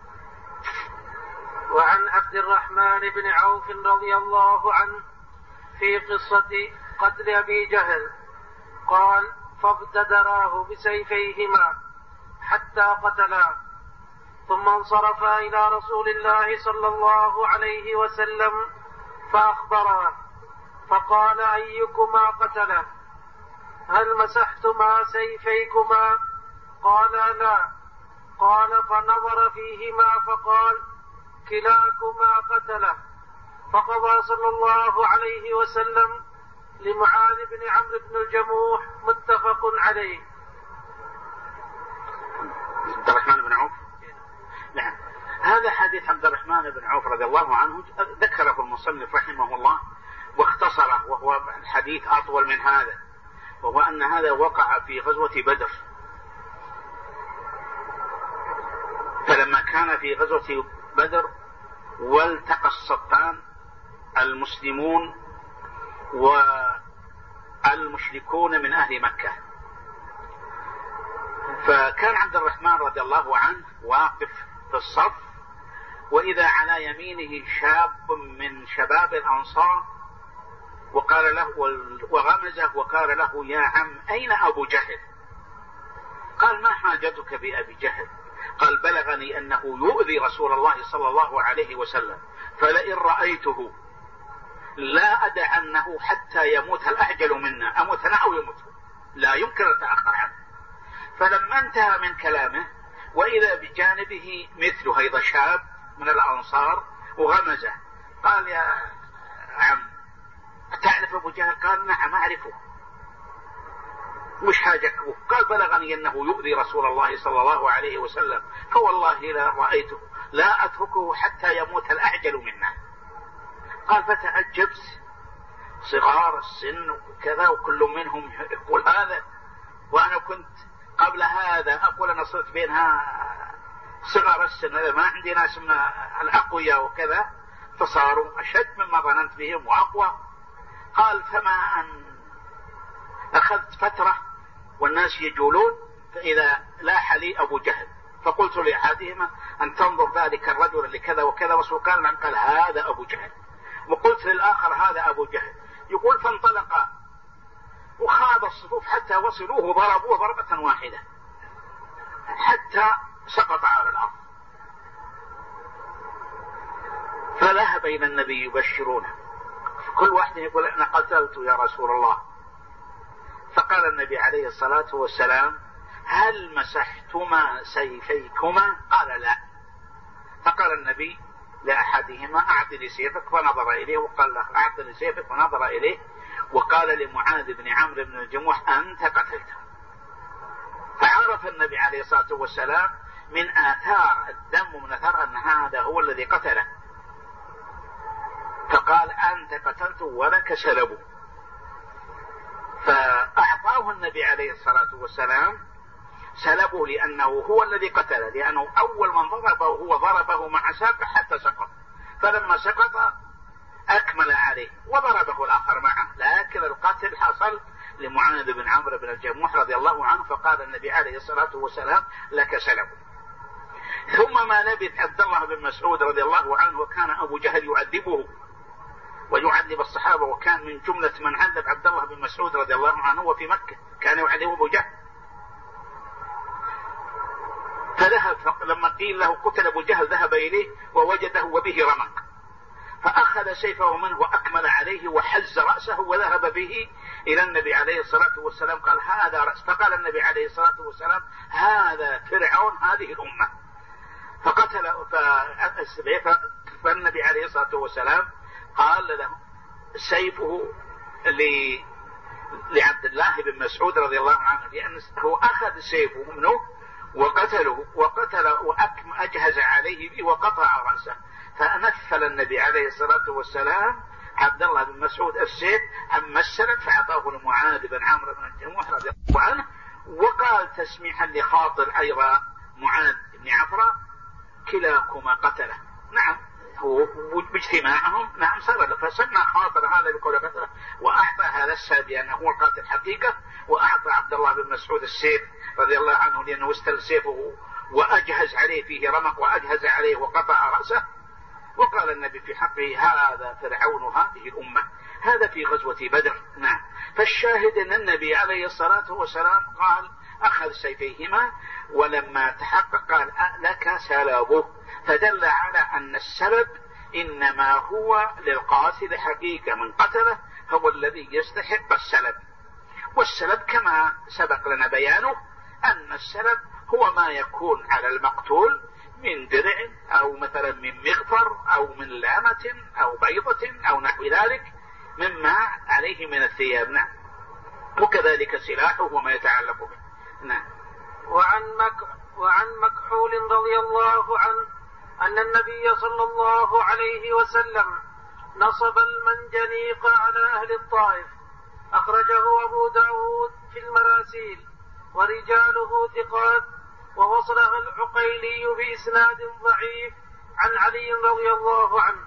وعن عبد الرحمن بن عوف رضي الله عنه في قصة قتل أبي جهل قال: فابتدراه بسيفيهما حتى قتلا، ثم انصرفا إلى رسول الله صلى الله عليه وسلم فأخبراه، فقال: أيكما قتله؟ هل مسحتما سيفيكما؟ قال: لا. قال: فنظر فيهما فقال: كلاكما قتله. فقضى صلى الله عليه وسلم لمعاذ بن عمرو بن الجموح. متفق عليه. عبد الرحمن بن عوف. نعم. هذا حديث عبد الرحمن بن عوف رضي الله عنه ذكره المصنف رحمه الله واختصره، وهو الحديث أطول من هذا، وهو أن هذا وقع في غزوة بدر. فلما كان في غزوة بدر والتقى الصفان المسلمون والمشركون من أهل مكة، فكان عبد الرحمن رضي الله عنه واقف في الصف، وإذا على يمينه شاب من شباب الأنصار وقال له وغمزه وقال له: يا عم أين أبو جهل؟ قال: ما حاجتك بأبي جهل؟ قال: بلغني أنه يؤذي رسول الله صلى الله عليه وسلم، فلئن رأيته لا أدعنه حتى يموت الأعجل منا، أموت أنا أو يموت، لا يمكن التأخر عنه. فلما انتهى من كلامه وإذا بجانبه مثل هذا شاب من الأنصار وغمزه، قال: يا عم تعرف أبو جهل؟ قال: نعم أعرفه. مش حاجك؟ قال: بلغني أنه يؤذي رسول الله صلى الله عليه وسلم، فوالله لا رأيته لا أتركه حتى يموت الأعجل منا. قال: فتعجبت، صغار السن وكذا وكل منهم يقول هذا، وأنا كنت قبل هذا أقول أنا صرت بينها صغار السن، هذا ما عندي ناس من الأقوياء وكذا. فصاروا أشد مما ظننت بهم وأقوى. قال فما أن أخذت فترة والناس يجولون فإذا لاح لي أبو جهل، فقلت لأحدهما أن تنظر ذلك الرجل اللي كذا وكذا، رسول قال هذا أبو جهل، وقلت للآخر هذا أبو جهل. يقول فانطلق وخاض الصفوف حتى وصلوه وضربوه ضربة واحدة حتى سقط على الأرض، فذهب إلى النبي يبشرونه، كل واحد يقول أنا قتلت يا رسول الله. فقال النبي عليه الصلاة والسلام هل مسحتما سيفيكما؟ قال لا. فقال النبي لأحدهما أعطني سيفك، فنظر إليه وقال له أعطني سيفك، فنظر إليه وقال لمعاذ بن عمرو بن الجموح أنت قتلته. فعرف النبي عليه الصلاة والسلام من آثار الدم ومن آثار أن هذا هو الذي قتله، فقال أنت قتلته ولك سلبه. فأعطاه النبي عليه الصلاة والسلام سلبه لأنه هو الذي قتله، لأنه أول من ضربه هو ضربه مع ساقه حتى سقط، فلما سقط أكمل عليه وضربه الآخر معه، لكن القتل حصل لمعاذ بن عمرو بن الجموح رضي الله عنه، فقال النبي عليه الصلاة والسلام لك سلبه. ثم ما لبث عبد الله بن مسعود رضي الله عنه، وكان أبو جهل يعذبه ويعذب الصحابة، وكان من جملة من عذب عبد الله بن مسعود رضي الله عنه وفي مكة كان يعذب أبو جهل. فذهب لما قيل له قتل أبو جهل ذهب إليه ووجده وبه رمق، فأخذ سيفه منه وأكمل عليه وحز رأسه وذهب به إلى النبي عليه الصلاة والسلام، قال هذا رأس. فقال النبي عليه الصلاة والسلام هذا فرعون هذه الأمة، فقتل. فالنبي عليه الصلاة والسلام قال له سيفه لعبد الله بن مسعود رضي الله عنه، لأنه أخذ سيفه منه وقتله وأجهز عليه به وقطع رأسه، فنفل النبي عليه الصلاة والسلام عبد الله بن مسعود السيف أما السند فأعطاه لمعاذ بن عمرو بن الجموح رضي الله عنه، وقال تسميحا لخاطر أيضا معاذ بن عفراء كلاكما قتله. نعم هو باجتماعهم نعم صار، فسمى خاطر هذا بقول قتله، وأعطى هذا السبب لأنه هو القاتل حقيقة، وأعطى عبد الله بن مسعود السيف رضي الله عنه لأنه استل سيفه وأجهز عليه فيه رمق وأجهز عليه وقطع رأسه. وقال النبي في حقه هذا فرعون هذه الأمة. هذا في غزوة بدر. نعم. فالشاهد أن النبي عليه الصلاة والسلام قال أخذ سيفيهما، ولما تحقق قال لك سلبه، فدل على أن السلب إنما هو للقاتل حقيقة، من قتله هو الذي يستحق السلب. والسلب كما سبق لنا بيانه أن السلب هو ما يكون على المقتول من درع أو مثلا من مغفر أو من لامة أو بيضة أو نحو ذلك مما عليه من الثياب. نعم. وكذلك سلاحه وما يتعلق به. نعم. وعن مكحول رضي الله عنه أن النبي صلى الله عليه وسلم نصب المنجنيق على أهل الطائف، أخرجه أبو داود في المراسيل ورجاله ثقات، ووصله العقيلي بإسناد ضعيف عن علي رضي الله عنه.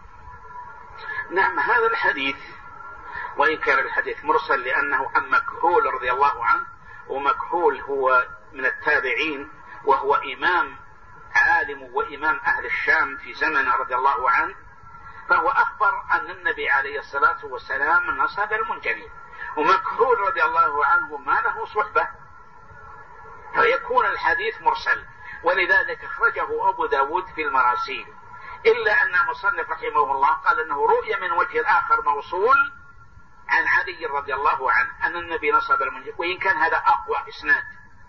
نعم. هذا الحديث وإن كان الحديث مرسل لأنه عن مكحول رضي الله عنه، ومكحول هو من التابعين وهو إمام عالم وإمام أهل الشام في زمنه رضي الله عنه، فهو أخبر أن النبي عليه الصلاة والسلام نصب المنجنيق، ومكحول رضي الله عنه ما له صحبة، فيكون الحديث مرسل، ولذلك أخرجه أبو داود في المراسيل، إلا أن المصنف رحمه الله قال أنه رؤية من وجه الآخر موصول عن علي رضي الله عنه أن النبي نصب المنجنيق، وإن كان هذا أقوى إسناد،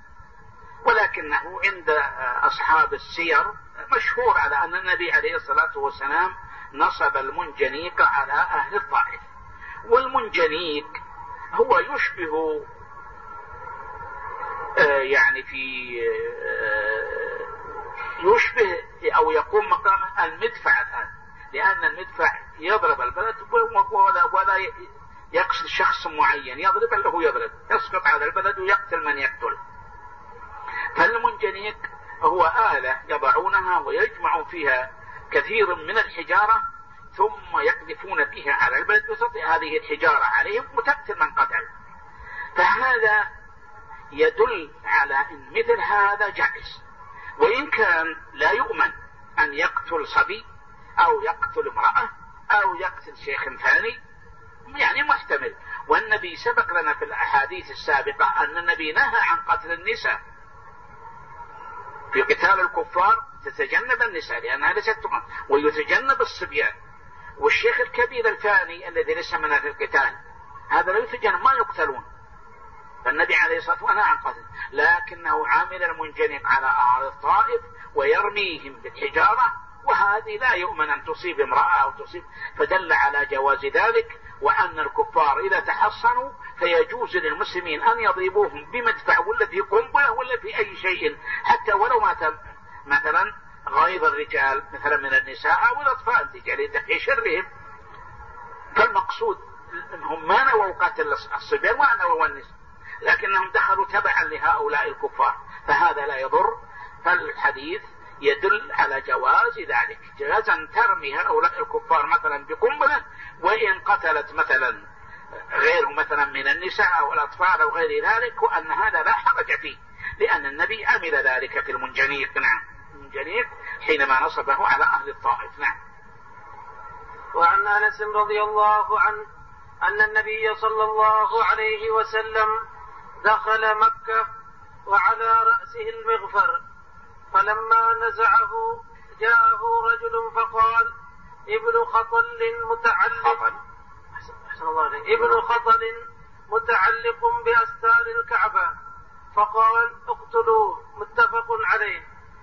ولكنه عند أصحاب السير مشهور على أن النبي عليه الصلاة والسلام نصب المنجنيق على أهل الطائف. والمنجنيق هو يشبه يعني يشبه أو يقوم مقام المدفع الآن، لأن المدفع يضرب البلد ولا يقصد شخص معين، يضرب له يضرب، يسقط على البلد ويقتل من يقتل. فالمنجنيق هو آلة يضعونها ويجمع فيها كثير من الحجارة ثم يقذفون بها على البلد وتطيع هذه الحجارة عليهم وتقتل من قتل. فهذا يدل على أن مثل هذا جائز، وإن كان لا يؤمن أن يقتل صبي أو يقتل امرأة أو يقتل شيخ ثاني، يعني محتمل. والنبي سبق لنا في الأحاديث السابقة أن النبي نهى عن قتل النساء في قتال الكفار، تتجنب النساء لأنها ليست تقتل، ويتجنب الصبيان والشيخ الكبير الثاني الذي ليس من أهل القتال، هذا لا يتجنب، ما يقتلون. فالنبي عليه الصلاة والسلام نهى عن قتل، لكنه عامل المنجنق على أعراض الطائف ويرميهم بالحجارة، وهذه لا يؤمن أن تصيب امرأة أو تصيب، فدل على جواز ذلك، وأن الكفار إذا تحصنوا فيجوز للمسلمين أن يضربوهم بمدفع ولا في قنبلة ولا في أي شيء، حتى ولو مات مثلا غيظ الرجال مثلا من النساء أو الأطفال لدفع شرهم. فالمقصود هم ما نووا قتل الصبيان ولا نووا النساء، لكنهم دخلوا تبعا لهؤلاء الكفار، فهذا لا يضر. فالحديث يدل على جواز ذلك، جواز أن ترمي هؤلاء الكفار مثلا بقنبلة، وإن قتلت مثلا غيره مثلا من النساء أو الأطفال أو غير ذلك، وأن هذا لا حرج فيه، لأن النبي عمل ذلك في المنجنيق. نعم، المنجنيق حينما نصبه على أهل الطائف. نعم. وعن أنس رضي الله عنه أن النبي صلى الله عليه وسلم دخل مكة وعلى رأسه المغفر، فلما نزعه جاءه رجل فقال: ابن خطل متعلق بأستار الكعبة، فقال: اقتلوه. متفق عليه.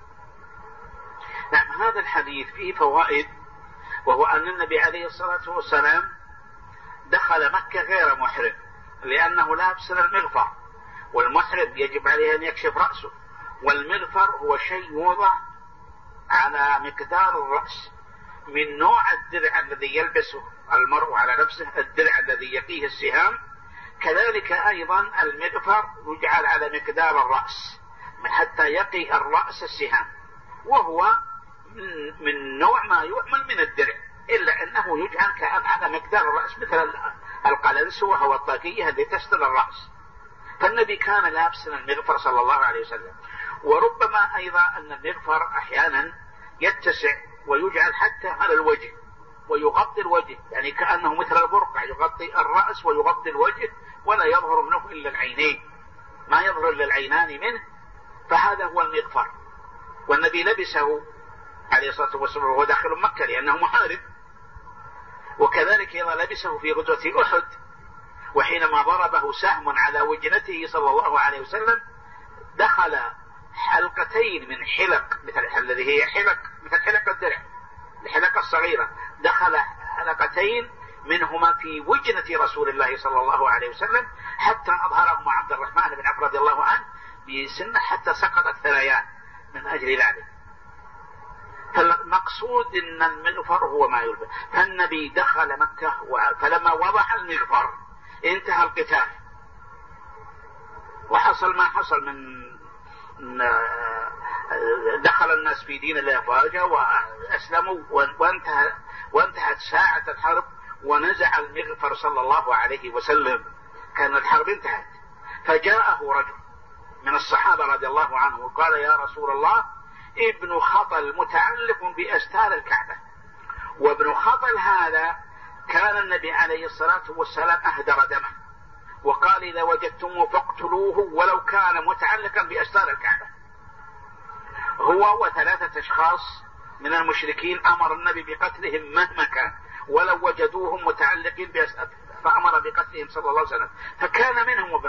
نعم، هذا الحديث فيه فوائد، وهو أن النبي عليه الصلاة والسلام دخل مكة غير محرم، لأنه لابس المغفر، والمحرم يجب عليه أن يكشف رأسه، والمغفر هو شيء يوضع على مقدار الرأس من نوع الدرع الذي يلبسه المرء على نفسه، الدرع الذي يقيه السهام، كذلك أيضا المغفر يجعل على مقدار الرأس حتى يقي الرأس السهام، وهو من نوع ما يؤمن من الدرع، إلا أنه يجعل كأن على مقدار الرأس مثل القلنسوة أو الطاقية التي تستر الرأس. فالنبي كان لابسا المغفر صلى الله عليه وسلم. وربما أيضا أن المغفر أحيانا يتسع ويجعل حتى على الوجه ويغطي الوجه، يعني كأنه مثل البرقع يغطي الرأس ويغطي الوجه، ولا يظهر منه إلا العينين، ما يظهر إلا العينان منه، فهذا هو المغفر. والنبي لبسه عليه الصلاة والسلام وهو داخل مكة لأنه محارب. وكذلك أيضا لبسه في غزوة أحد، وحينما ضربه سهم على وجنته صلى الله عليه وسلم دخل حلقتين من حلق مثل الذي هي حلق مثل حلق الدرع، الحلقة الصغيرة، دخل حلقتين منهما في وجنة رسول الله صلى الله عليه وسلم، حتى أظهرهما عبد الرحمن بن عوف رضي الله عنه بسنة حتى سقطت ثناياه من أجل ذلك. فالمقصود أن المغفر هو ما يلبس. فالنبي دخل مكة فلما وضع المغفر انتهى القتال، وحصل ما حصل من دخل الناس في دين الله أفواجا وأسلموا، وانتهت ساعة الحرب، ونزع المغفر صلى الله عليه وسلم، كان الحرب انتهت. فجاءه رجل من الصحابة رضي الله عنه وقال: يا رسول الله، ابن خطل متعلق بأستار الكعبة. وابن خطل هذا كان النبي عليه الصلاة والسلام أهدر دمه، وقال: إذا وجدتموه فاقتلوه ولو كان متعلقا بأستار الكعبة. هو وثلاثة أشخاص من المشركين أمر النبي بقتلهم مهما كان، ولو وجدوهم متعلقين بأستار، فأمر بقتلهم صلى الله عليه وسلم. فكان منهم ابن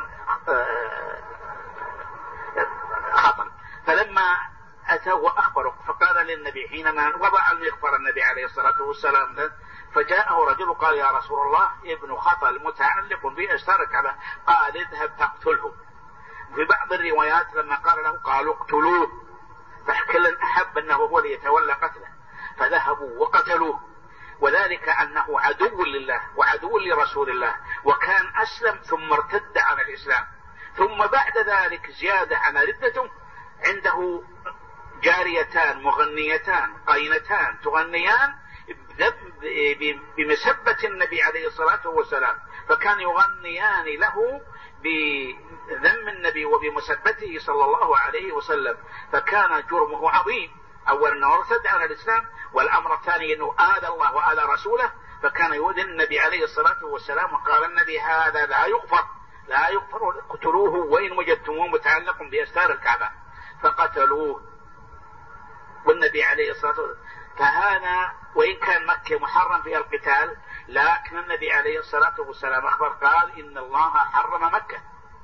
خطل. فلما أتوا وأخبروا فقال للنبي حينما وضع المغفر النبي عليه الصلاة والسلام، فجاءه رجل قال: يا رسول الله، ابن خطل متعلق بأستار الكعبة. قال: اذهب فاقتله. في بعض الروايات لما قال له قالوا: اقتلوه، فكلا أحب أنه هو ليتولى قتله، فذهبوا وقتلوه، وذلك أنه عدو لله وعدو لرسول الله، وكان أسلم ثم ارتد عن الإسلام، ثم بعد ذلك زيادة على ردته عنده جاريتان مغنيتان قينتان تغنيان بمسبة النبي عليه الصلاة والسلام، فكان يغنيان له بذم النبي وبمسبته صلى الله عليه وسلم، فكان جرمه عظيم. أولا أنه ارتد عن الإسلام، والأمر الثاني أنه آذى الله وآذى رسوله، فكان يؤذي النبي عليه الصلاة والسلام، وقال النبي هذا لا يغفر اقتلوه وإن وجدتموه متعلق بأستار الكعبة، فقتلوه. والنبي عليه الصلاة والسلام فهذا وإن كان مكة محرم فيها القتال، لكن النبي عليه الصلاة والسلام أخبر قال إن الله حرم مكة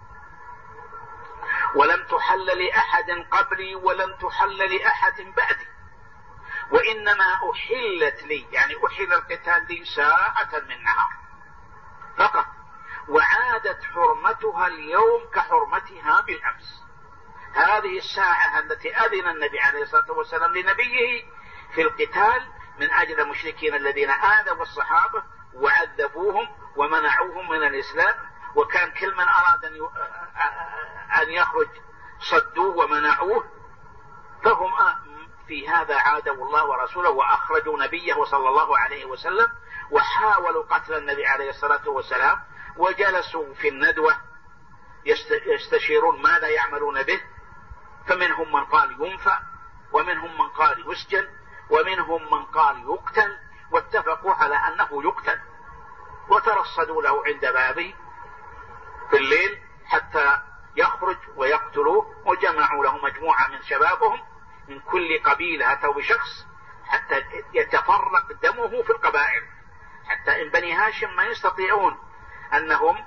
ولم تحل لأحد قبلي ولم تحل لأحد بعدي، وإنما أحلت لي، يعني أحل القتال لي ساعة من نهار فقط، وعادت حرمتها اليوم كحرمتها بالأمس. هذه الساعة التي أذن النبي عليه الصلاة والسلام لنبيه في القتال من أجل المشركين الذين آذوا الصحابة وعذبوهم ومنعوهم من الإسلام، وكان كل من أراد أن يخرج صدوه ومنعوه، فهم في هذا عادوا الله ورسوله وأخرجوا نبيه صلى الله عليه وسلم، وحاولوا قتل النبي عليه الصلاة والسلام، وجلسوا في الندوة يستشيرون ماذا يعملون به، فمنهم من قال ينفى، ومنهم من قال يسجن، ومنهم من قال يقتل، واتفقوا على أنه يقتل، وترصدوا له عند بابه في الليل حتى يخرج ويقتلوه، وجمعوا له مجموعة من شبابهم من كل قبيلة أتوا بشخص حتى يتفرق دمه في القبائل، حتى إن بني هاشم ما يستطيعون أنهم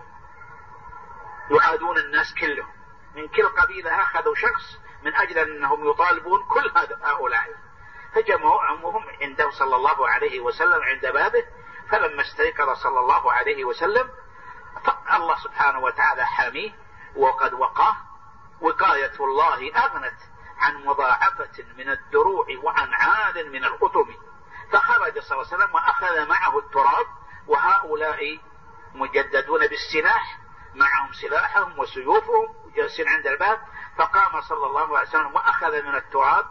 يعادون الناس كلهم، من كل قبيلة أخذوا شخص من أجل أنهم يطالبون كل هؤلاء، فجمعوا عمهم عنده صلى الله عليه وسلم عند بابه. فلما استيقظ صلى الله عليه وسلم الله سبحانه وتعالى حاميه وقد وقاه، وقاية الله أغنت عن مضاعفة من الدروع وعن عال من الأطم، فخرج صلى الله عليه وسلم وأخذ معه التراب، وهؤلاء مجددون بالسلاح، معهم سلاحهم وسيوفهم وجالسين عند الباب، فقام صلى الله عليه وسلم وأخذ من التراب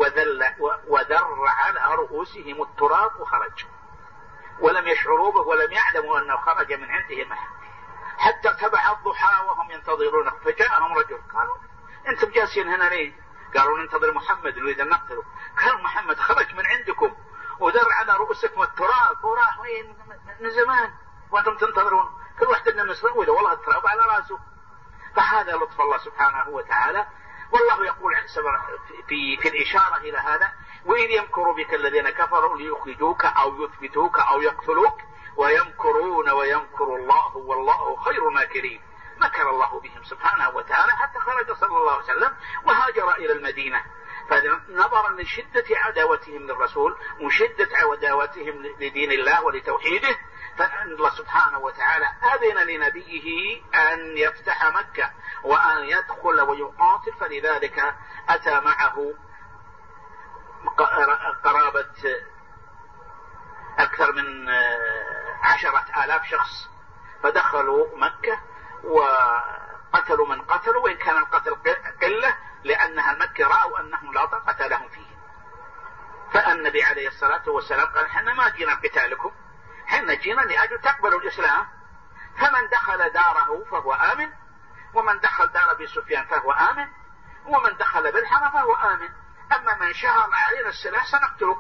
وذر على رؤوسهم التراب وخرج، ولم يشعروا به ولم يعلموا أنه خرج من عندهم أحد، حتى ارتبع الضحى وهم ينتظرونه، فجاءهم رجل قالوا أنتم جالسين هنا ليه؟ قالوا ننتظر محمد نريد أن نقتله. قال محمد خرج من عندكم وذر على رؤوسكم التراب وراح وين من زمان وأنتم تنتظرون، كل واحد منا مسلم وإذا والله التراب على رأسه. فهذا لطف الله سبحانه وتعالى. والله يقول في الإشارة إلى هذا: وإذ يمكر بك الذين كفروا ليخرجوك أو يثبتوك أو يقتلوك ويمكرون ويمكر الله والله خير الماكرين. مكر الله بهم سبحانه وتعالى حتى خرج صلى الله عليه وسلم وهاجر إلى المدينة، فنظرا لشدة عداوتهم للرسول وشدة عداوتهم لدين الله ولتوحيده، فإن الله سبحانه وتعالى أذن لنبيه أن يفتح مكة وأن يدخل ويقاتل، فلذلك أتى معه قرابة أكثر من 10,000 شخص، فدخلوا مكة وقتلوا من قتلوا، وإن كان القتل قلة لأنها المكة رأوا أنهم لا طاقة لهم فيه. فالنبي عليه الصلاة والسلام قال: حنا ما جينا قتالكم، حنا جينا لأجل تقبلوا الإسلام، فمن دخل داره فهو آمن، ومن دخل دار أبي سفيان فهو آمن، ومن دخل بالحرم فهو آمن، أما من شهر علينا السلاح سنقتله.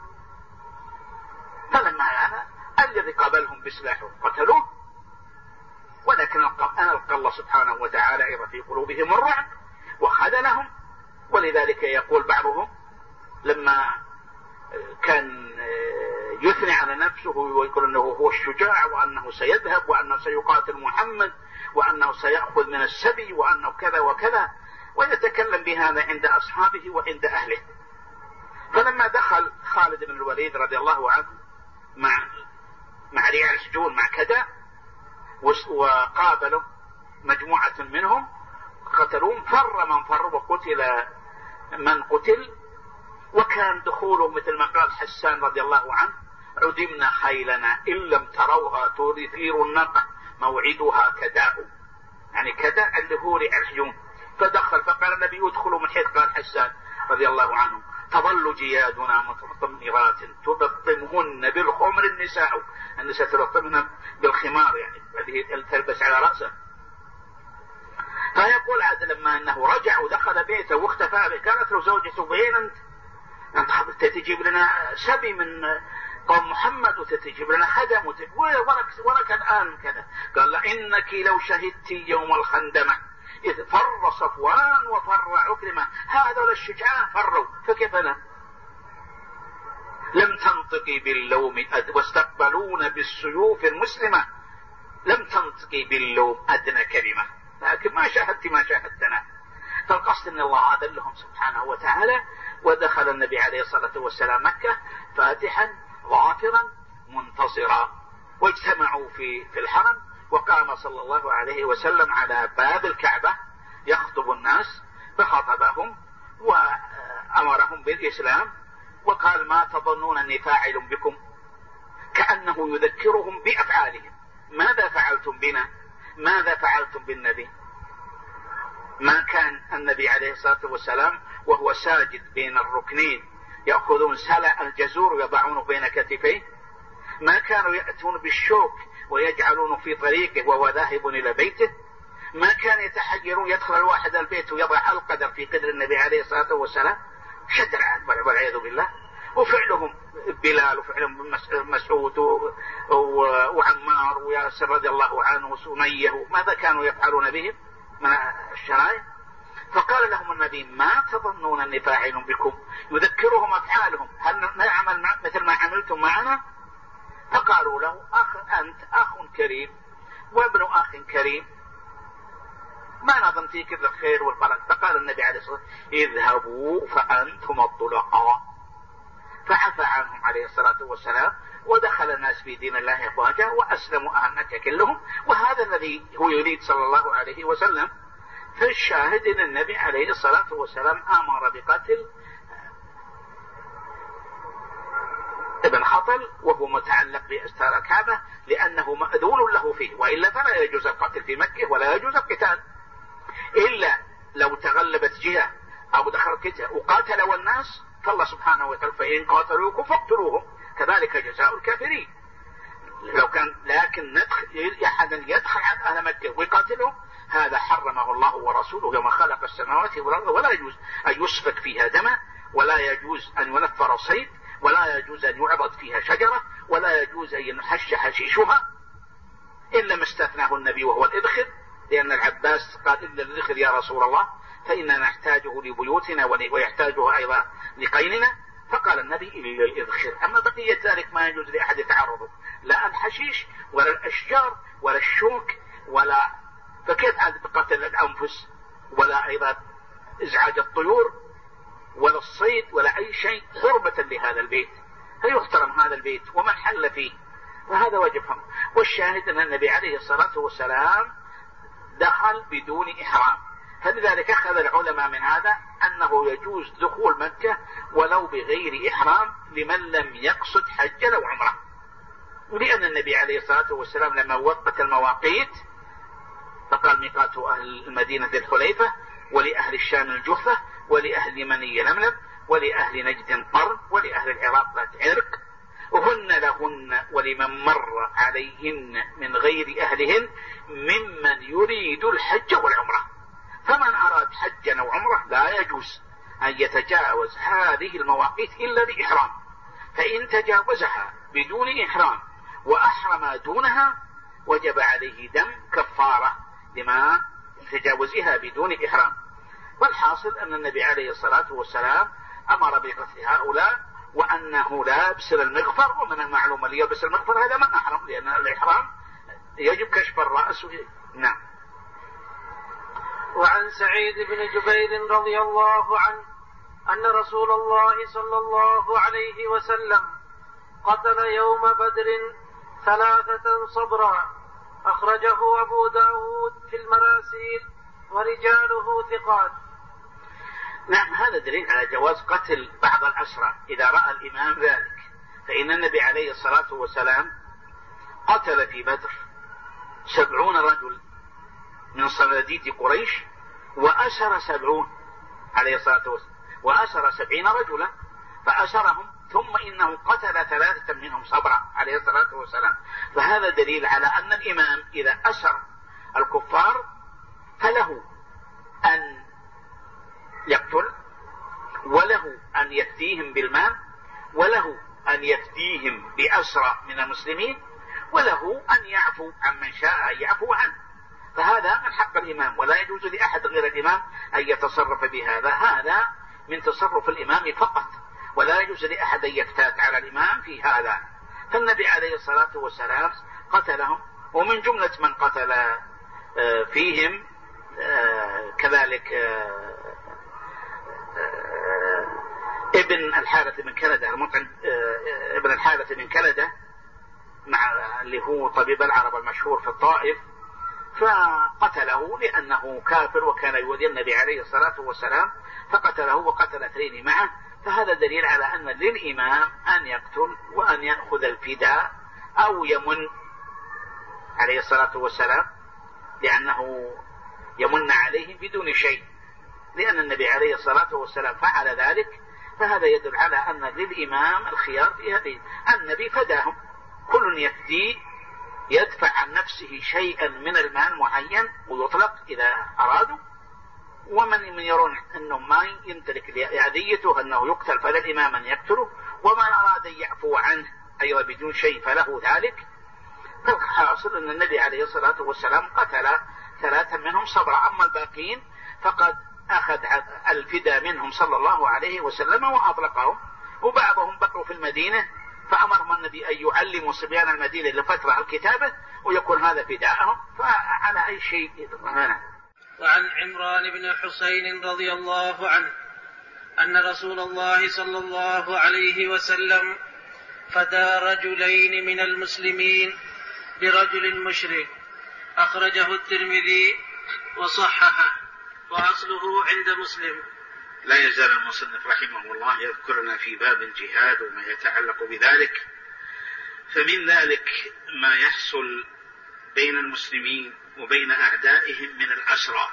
فلما أنا الذي قابلهم بسلاحهم قتلوه، ولكن ألقى الله سبحانه وتعالى في قلوبهم الرعب وخذلهم. ولذلك يقول بعضهم لما كان يثني على نفسه ويقول أنه هو الشجاع وأنه سيذهب وأنه سيقاتل محمد وأنه سيأخذ من السبي وأنه كذا وكذا، ويتكلم بهذا عند أصحابه وعند أهله. فلما دخل خالد بن الوليد رضي الله عنه مع ريع السجون مع كذا، وقابلوا مجموعة منهم قتلوهم، فر من فر وقتل من قتل. وكان دخوله مثل ما قال حسان رضي الله عنه: عدمنا خيلنا إن لم تروها تثير النقع موعدها كداء، يعني كداء اللي هو ريع السجون. فدخل فقال النبي: ادخلوا من حيث قال حسان رضي الله عنه، تظل جيادنا متطمرات تلطمهن بالخمر النساء تلطمهن بالخمار، يعني الذي تلبس على رأسه. فيقول عاد لما أنه رجع ودخل بيته واختفى، قالت له زوجته: وين أنت تجيب لنا سبي من قوم محمد وتجيب لنا خدم ولك الآن كذا؟ قال له: إنك لو شهدت يوم الخندمة إذ فر صفوان وفر عكرمة، هذول الشجعان فروا، فكيف أنا؟ لم تنطقي باللوم واستقبلون بالسيوف المسلمة، لم تنطقي باللوم أدنى كلمة، لكن ما شاهدت ما شاهدتنا. فالقصد أن الله أذلهم سبحانه وتعالى، ودخل النبي عليه الصلاة والسلام مكة فاتحا ظافرا منتصرا، واجتمعوا في الحرم، وقام صلى الله عليه وسلم على باب الكعبة يخطب الناس، فخطبهم وأمرهم بالإسلام، وقال: ما تظنون أني فاعل بكم؟ كأنه يذكرهم بأفعالهم. ماذا فعلتم بنا؟ ماذا فعلتم بالنبي؟ ما كان النبي عليه الصلاة والسلام وهو ساجد بين الركنين يأخذون سلع الجزور ويضعونه بين كتفيه؟ ما كانوا يأتون بالشوك ويجعلون في طريقه وهو ذاهب إلى بيته؟ ما كان يتحجرون يدخل الواحد البيت ويضع القدر في قدر النبي عليه الصلاة والسلام؟ شد والعياذ بالله. وفعلهم بلال وفعلهم مسعود وعمار وياسر رضي الله عنه وسمية، ماذا كانوا يفعلون بهم من الشرائع؟ فقال لهم النبي: ما تظنون أني فاعل بكم؟ يذكرهم أفعالهم: هل نعمل مثل ما عملتم معنا؟ فقالوا له: أنت أخ كريم وابن أخ كريم، ما نظن فيك إلا الخير والبركة. فقال النبي عليه الصلاة والسلام: اذهبوا فأنتم الطلقاء. فعفى عنهم عليه الصلاة والسلام، ودخل الناس في دين الله أفواجا، وأسلموا أهل مكة كلهم. وهذا الذي هو يريد صلى الله عليه وسلم. فالشاهد أن النبي عليه الصلاة والسلام أمر بقتل ابن خطل وهو متعلق بأستار الكعبة، لأنه مأذون له فيه، وإلا فلا يجوز القتل في مكة ولا يجوز القتال، إلا لو تغلبت جهة أو دخلت جهة وقاتلوا الناس، فالله سبحانه وتعالى: فإن قاتلوكم فاقتلوهم كذلك جزاء الكافرين. لو كان لكن أحدا يدخل على أهل مكة ويقاتلهم، هذا حرمه الله ورسوله يوم خلق السماوات والأرض، ولا يجوز أن يسفك فيها دم، ولا يجوز أن ينفر صيد، ولا يجوز أن يعبد فيها شجرة، ولا يجوز أن ينحش حشيشها، إلا ما استثناه النبي وهو الإذخر، لأن العباس قال: إلا الإذخر يا رسول الله، فإننا نحتاجه لبيوتنا ويحتاجه أيضا لقيننا. فقال النبي: إلا الإذخر، أما بقية ذلك ما يجوز لأحد يتعرضه، لا الحشيش ولا الأشجار ولا الشوك ولا، فكيف عاد بقتل الأنفس ولا أيضا إزعاج الطيور ولا الصيد ولا أي شيء، حرمة لهذا البيت، فيحترم هذا البيت ومن حل فيه، فهذا واجبهم. والشاهد أن النبي عليه الصلاة والسلام دخل بدون إحرام، فلذلك أخذ العلماء من هذا أنه يجوز دخول مكة ولو بغير إحرام لمن لم يقصد حجا أو عمره، ولأن النبي عليه الصلاة والسلام لما وقت المواقيت فقال: ميقات أهل المدينة الحليفة، ولأهل الشام الجحفة، ولأهل يمني لملم، ولأهل نجد قرن، ولأهل العراق ذات عرق، وهن لهن ولمن مر عليهن من غير أهلهن ممن يريد الحج والعمرة. فمن أراد حجا أو عمرة لا يجوز أن يتجاوز هذه المواقيت إلا بإحرام، فإن تجاوزها بدون إحرام وأحرم دونها وجب عليه دم كفارة لما تجاوزها بدون إحرام. والحاصل أن النبي عليه الصلاة والسلام أمر بقتل هؤلاء، وأنه لا يبسل المغفر، ومن المعلوم اللي يبسل المغفر هذا من أحرم، لأن الإحرام يجب كشف الرأس. نعم. وعن سعيد بن جبير رضي الله عنه أن رسول الله صلى الله عليه وسلم قتل يوم بدر 3 صبرا، أخرجه أبو داود في المراسيل ورجاله ثقات. نعم، هذا دليل على جواز قتل بعض الأسرى إذا رأى الإمام ذلك، فإن النبي عليه الصلاة والسلام قتل في بدر 70 رجل من صناديد قريش، وأسر 70 عليه الصلاة والسلام، وأسر 70 رجلا، فأسرهم، ثم إنه قتل 3 منهم صبرا عليه الصلاة والسلام. فهذا دليل على أن الإمام إذا أسر الكفار فله أن يقتل، وله أن يفديهم بالمال، وله أن يفديهم بأسرى من المسلمين، وله أن يعفو عن من شاء يعفو عنه. فهذا من حق الإمام، ولا يجوز لأحد غير الإمام أن يتصرف بهذا. هذا من تصرف الإمام فقط، ولا يجوز لأحد أن يفتات على الإمام في هذا. فالنبي عليه الصلاة والسلام قتلهم، ومن جملة من قتل فيهم كذلك ابن الحارث من كلدة، ابن الحارث من كلدة، مع اللي هو طبيب العرب المشهور في الطائف، فقتله لأنه كافر وكان يؤذي النبي عليه الصلاة والسلام، فقتله وقتل 2 معه. فهذا دليل على أن للإمام أن يقتل وأن يأخذ الفداء أو يمن عليه الصلاة والسلام، لأنه يمن عليهم بدون شيء، لأن النبي عليه الصلاة والسلام فعل ذلك. فهذا يدل على أن للإمام الخيار في هذه. النبي فداهم، كل يفدي يدفع عن نفسه شيئا من المال معين ويطلق إذا أرادوا، ومن يرون أنه ما يمتلك لأذيته أنه يقتل فللإمام أن يقتله، ومن أراد أن يعفو عنه أيضا بدون شيء فله ذلك. فالحاصل أن النبي عليه الصلاة والسلام قتل 3 منهم صبرا، أما الباقين فقد أخذ الفداء منهم صلى الله عليه وسلم وأطلقهم، وبعضهم بقوا في المدينة، فأمرهم النبي أن يعلموا صبيان المدينة لفترة الكتابة ويكون هذا فداءهم. فعلى أي شيء هنا. وعن عمران بن حسين رضي الله عنه أن رسول الله صلى الله عليه وسلم فدى رجلين من المسلمين برجل مشرك، أخرجه الترمذي وصححه، وأصله عند مسلم. لا يزال المصنف رحمه الله يذكرنا في باب الجهاد وما يتعلق بذلك. فمن ذلك ما يحصل بين المسلمين وبين أعدائهم من الأسرى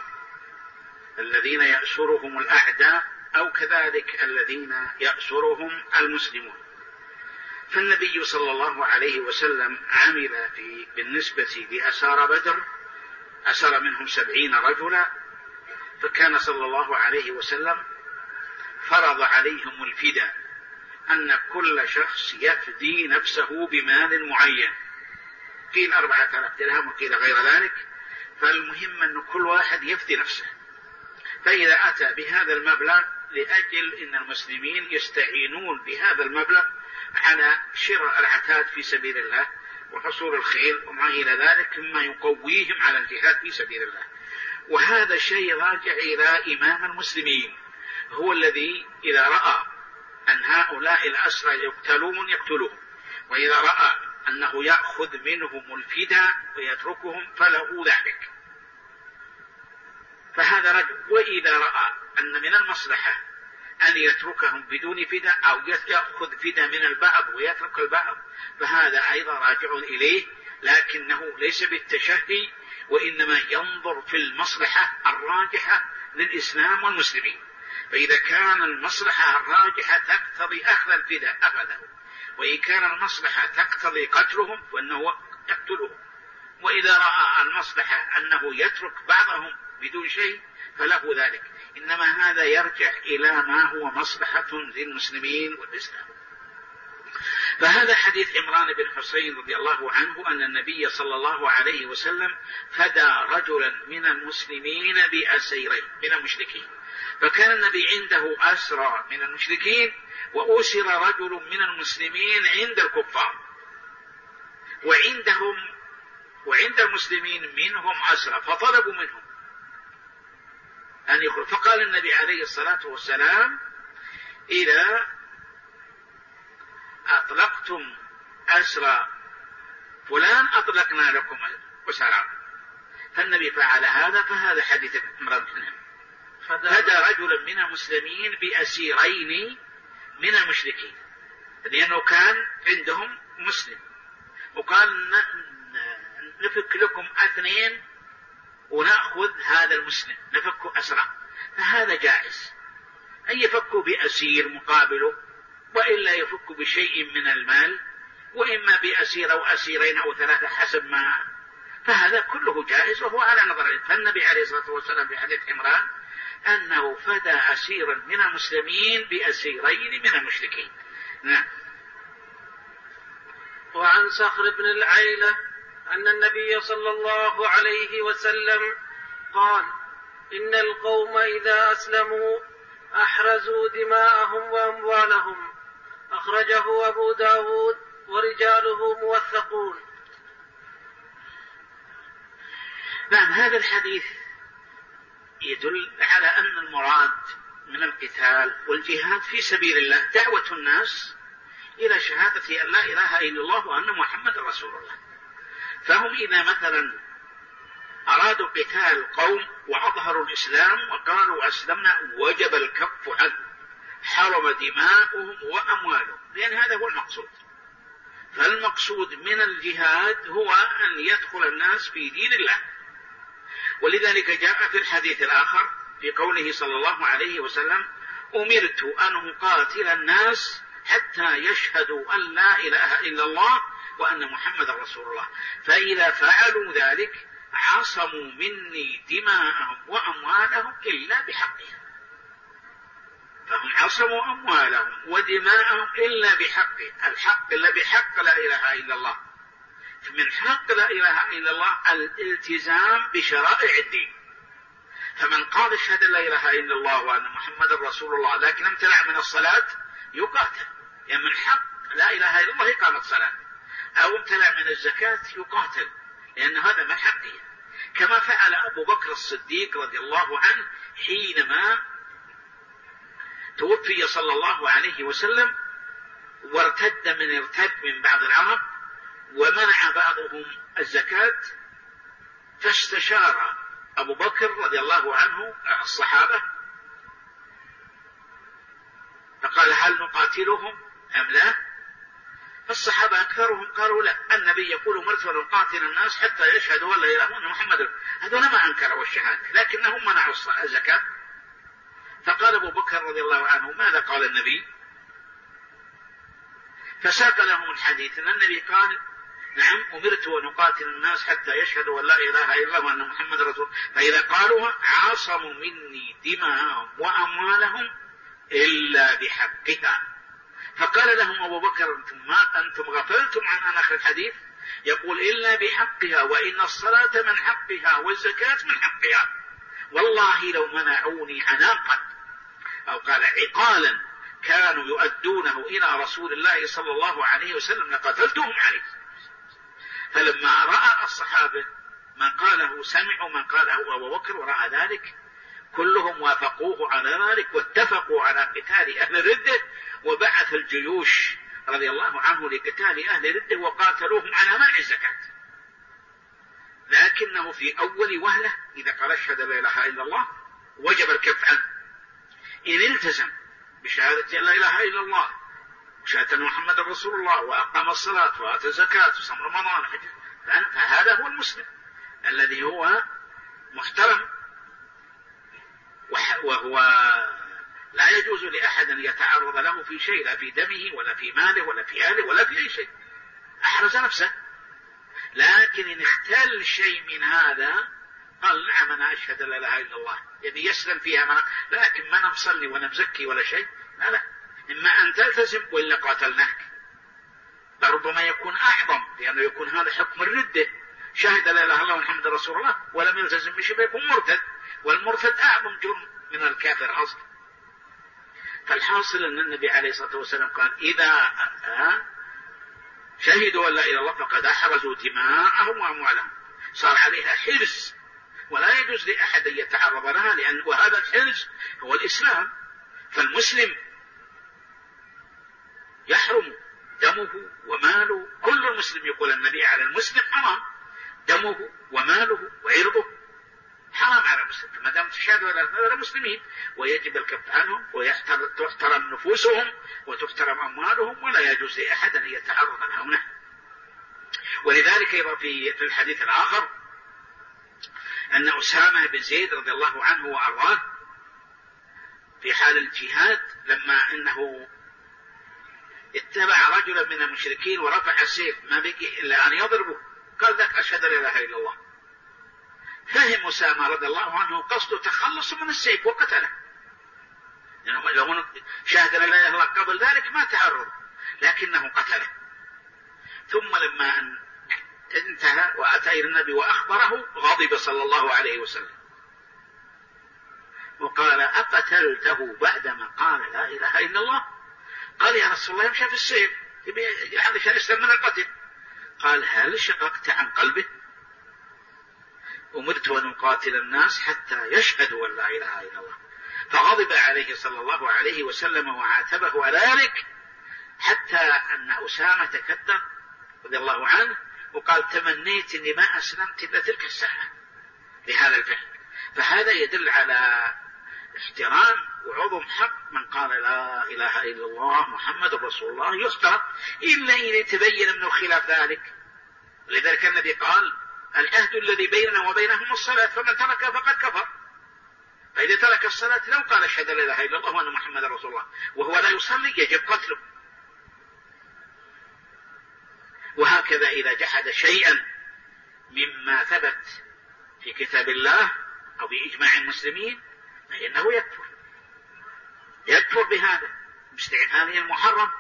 الذين يأسرهم الأعداء، أو كذلك الذين يأسرهم المسلمون. فالنبي صلى الله عليه وسلم عمل بالنسبة لأسار بدر، أسر منهم 70 رجلا، فكان صلى الله عليه وسلم فرض عليهم الفداء، أن كل شخص يفدي نفسه بمال معين، قيل 4000 درهم وقيل غير ذلك. فالمهم أن كل واحد يفدي نفسه، فإذا أتى بهذا المبلغ لأجل أن المسلمين يستعينون بهذا المبلغ على شراء العتاد في سبيل الله وحصول الخيل وما إلى ذلك مما يقويهم على الجهاد في سبيل الله. وهذا شيء راجع إلى إمام المسلمين، هو الذي إذا رأى أن هؤلاء الأسرى يقتلون يقتلهم، وإذا رأى أنه يأخذ منهم الفداء ويتركهم فله ذلك. فهذا رجل. وإذا رأى أن من المصلحة أن يتركهم بدون فداء أو يأخذ فداء من البعض ويترك البعض، فهذا أيضا راجع إليه، لكنه ليس بالتشهي، وإنما ينظر في المصلحة الراجحة للإسلام والمسلمين. فإذا كان المصلحة الراجحة تقتضي أخذ الفداء أخذه، وإن كان المصلحة تقتضي قتلهم فإنه يقتلهم، وإذا رأى المصلحة أنه يترك بعضهم بدون شيء فله ذلك. إنما هذا يرجع إلى ما هو مصلحة للمسلمين والإسلام. فهذا حديث عمران بن حسين رضي الله عنه أن النبي صلى الله عليه وسلم فدى رجلا من المسلمين بأسيرين من المشركين. فكان النبي عنده أسرى من المشركين، وأسر رجل من المسلمين عند الكفار، وعند المسلمين منهم أسرى، فطلبوا منهم أن يخرج. فقال النبي عليه الصلاة والسلام: إذا أطلقتم أسرى فلان أطلقنا لكم أسرى. فالنبي فعل هذا. فهذا حديث عمران بن حسين فدى رجلا من المسلمين بأسيرين من المشركين، لأنه كان عندهم مسلم، وقال نفك لكم 2 ونأخذ هذا المسلم، نفك أسرى. فهذا جائز أن يفكوا بأسير مقابله وإلا يفك بشيء من المال، وإما بأسير أو أسيرين أو ثلاثة حسب ما، فهذا كله جائز وهو على نظرين. فالنبي عليه الصلاة والسلام في حديث عمران أنه فدى أسيرا من المسلمين بأسيرين من المشركين. نعم. وعن صخر بن العيلة أن النبي صلى الله عليه وسلم قال: إن القوم إذا أسلموا أحرزوا دماءهم وأموالهم. أخرجه أبو داود ورجاله موثقون. نعم، هذا الحديث يدل على أن المراد من القتال والجهاد في سبيل الله دعوة الناس إلى شهادة أن لا إله إلا الله وأن محمد رسول الله. فهم إذا مثلا أرادوا قتال قوم وأظهروا الإسلام وقالوا أسلمنا وجب الكف عنه، حرم دماؤهم وأموالهم، لأن هذا هو المقصود. فالمقصود من الجهاد هو أن يدخل الناس في دين الله. ولذلك جاء في الحديث الآخر في قوله صلى الله عليه وسلم: أمرت أن أقاتل الناس حتى يشهدوا أن لا إله إلا الله وأن محمد رسول الله، فإذا فعلوا ذلك عصموا مني دماءهم وأموالهم إلا بحقها. فهم عصموا أموالهم ودماءهم إلا بحقه، الحق إلا بحق لا إله إلا الله. من حق لا إله إلا الله الالتزام بشرائع الدين. فمن قال اشهد لا إله إلا الله وأن محمد رسول الله لكن امتنع من الصلاة يقاتل، يعني من حق لا إله إلا الله إقامة الصلاة، أو امتنع من الزكاة يقاتل، لأن هذا من حقه. كما فعل أبو بكر الصديق رضي الله عنه حينما توفي صلى الله عليه وسلم وارتد من بعض العرب ومنع بعضهم الزكاة، فاستشار أبو بكر رضي الله عنه الصحابة فقال: هل نقاتلهم أم لا؟ فالصحابة أكثرهم قالوا لا، النبي يقول: أمرت أن أقاتل الناس حتى يشهدوا أن لا إله إلا الله محمد. هذول ما أنكروا الشهادة لكنهم منعوا الزكاة. فقال أبو بكر رضي الله عنه: ماذا قال النبي؟ فساق لهم الحديث أن النبي قال: نعم، أمرت أن أقاتل الناس حتى يشهدوا أن لا إله إلا الله وأن محمد رسول الله، فإذا قالوها عاصموا مني دماءهم وأموالهم إلا بحقها. فقال لهم أبو بكر: أنتم غفلتم عن آخر الحديث، يقول: إلا بحقها، وإن الصلاة من حقها والزكاة من حقها، والله لو منعوني عناقا أو قال عقالا كانوا يؤدونه إلى رسول الله صلى الله عليه وسلم لقتلتهم عليه. فلما رأى الصحابة من قاله سمعوا من قاله أبو بكر ورأى ذلك كلهم وافقوه على ذلك واتفقوا على قتال أهل الردة، وبعث الجيوش رضي الله عنه لقتال أهل الردة وقاتلوهم على منع الزكاة. لكنه في أول وهلة إذا قال اشهد لا إله إلا الله وجب الكف عنه. إن التزم بشهادة لا إله إلا الله وشهادة محمد رسول الله وأقام الصلاة وآتى الزكاة وصام رمضان فهذا هو المسلم الذي هو محترم، وهو لا يجوز لأحد أن يتعرض له في شيء، لا في دمه ولا في ماله ولا في أهله ولا في أي شيء، أحرز نفسه. لكن إن اختل شيء من هذا قال: نعم أنا أشهد لا إله إلا الله، يعني يسلم فيها لكن ما نصلي ولا مزكي ولا شيء، لا، إما أن تلتزم وإلا قاتلناك. لربما يكون أعظم، لأنه يكون هذا حكم الردة، شهد لا إله إلا الله محمد رسول الله ولم يلتزم بشيء يكون مرتد، والمرتد أعظم جرم من الكافر أصلا. فالحاصل أن النبي عليه الصلاة والسلام قال: إذا شهدوا أن لا إله إلا الله فقد أحرزوا دماءهم وأموالهم، صار عليها حرز ولا يجوز لأحد أن يتعرض لها، وهذا الحرز هو الإسلام. فالمسلم يحرم دمه وماله، كل المسلم يقول النبي على المسلم حرام دمه وماله وعرضه، حرام على المسلم. فما دام تشهدوا على المسلمين ويجب الكف عنهم وتحترم نفوسهم وتحترم أموالهم، ولا يجوز لأحد أن يتعرض لهم. ولذلك يرى في الحديث الآخر أن أسامة بن زيد رضي الله عنه وأرضاه في حال الجهاد لما أنه اتبع رجلا من المشركين ورفع السيف ما بقي إلا أن يضربه، قال ذاك أشهد لا إله إلا الله. فهم أسامة رضي الله عنه قصده تخلص من السيف وقتله، يعني لو شاهد لا إله إلا الله قبل ذلك ما تعرض، لكنه قتله. ثم لما انتهى وأتى إلى النبي وأخبره غضب صلى الله عليه وسلم وقال: أقتلته بعدما قال لا إله إلا الله؟ قال: يا رسول الله يمشي في السيف علشان يسلم من القتل. قال: هل شققت عن قلبه؟ أمرت أن أقاتل الناس حتى يشهدوا أن لا إله إلا الله. فغضب عليه صلى الله عليه وسلم وعاتبه على ذلك، حتى أن أسامة تكدر رضي الله عنه وقال: تمنيت أني ما أسلمت إلا تلك الساعة لهذا الفعل. فهذا يدل على احترام وعظم حق من قال لا إله إلا الله محمد رسول الله، يختار إلا إن يتبين منه خلاف ذلك. لذلك النبي قال: العهد الذي بيننا وبينهم الصلاة، فمن تركها فقد كفر. فإذا ترك الصلاة لو قال أشهد لا إله إلا الله وأن محمد رسول الله وهو لا يصلي يجب قتله. وهكذا إذا جحد شيئا مما ثبت في كتاب الله أو بإجماع المسلمين فإنه يكفر بهذا باستعماله المحرم.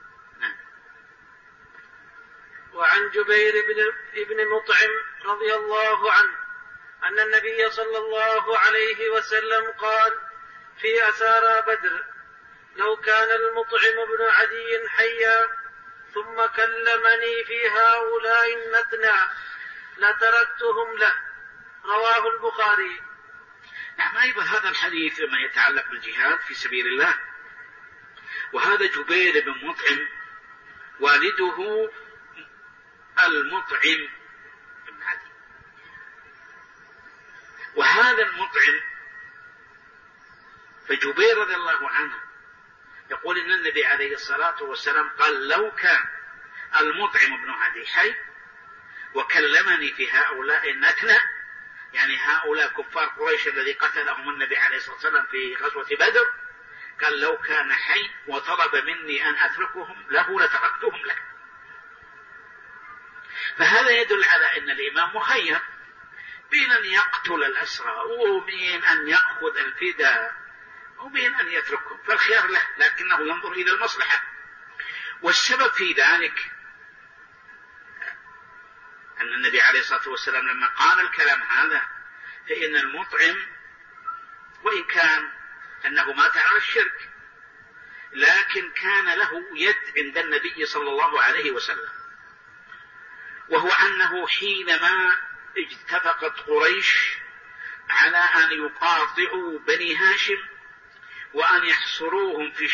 وعن جبير بن مطعم رضي الله عنه أن النبي صلى الله عليه وسلم قال في أسارى بدر: لو كان المطعم بن عدي حيا ثم كلمني في هؤلاء النتنى لتركتهم له. رواه البخاري. نعم، أيضا هذا الحديث ما يتعلق بالجهاد في سبيل الله. وهذا جبير بن مطعم والده المطعم بن عدي، وهذا المطعم فجبير رضي الله عنه يقول إن النبي عليه الصلاة والسلام قال: لو كان المطعم بن عدي حي وكلمني في هؤلاء النتنى، يعني هؤلاء كفار قريش الذي قتلهم النبي عليه الصلاة والسلام في غزوة بدر، قال: لو كان حي وطلب مني أن أتركهم له لتركتهم له. فهذا يدل على أن الإمام مخير بين أن يقتل الأسرى وبين أن يأخذ الفداء وبين أن يتركهم، فالخيار له، لكنه ينظر إلى المصلحة. والسبب في ذلك أن النبي عليه الصلاة والسلام لما قال الكلام هذا فإن المطعم وإن كان أنه مات على الشرك لكن كان له يد عند النبي صلى الله عليه وسلم، وهو أنه حينما اتفقت قريش على أن يقاطعوا بني هاشم وأن يحصروهم في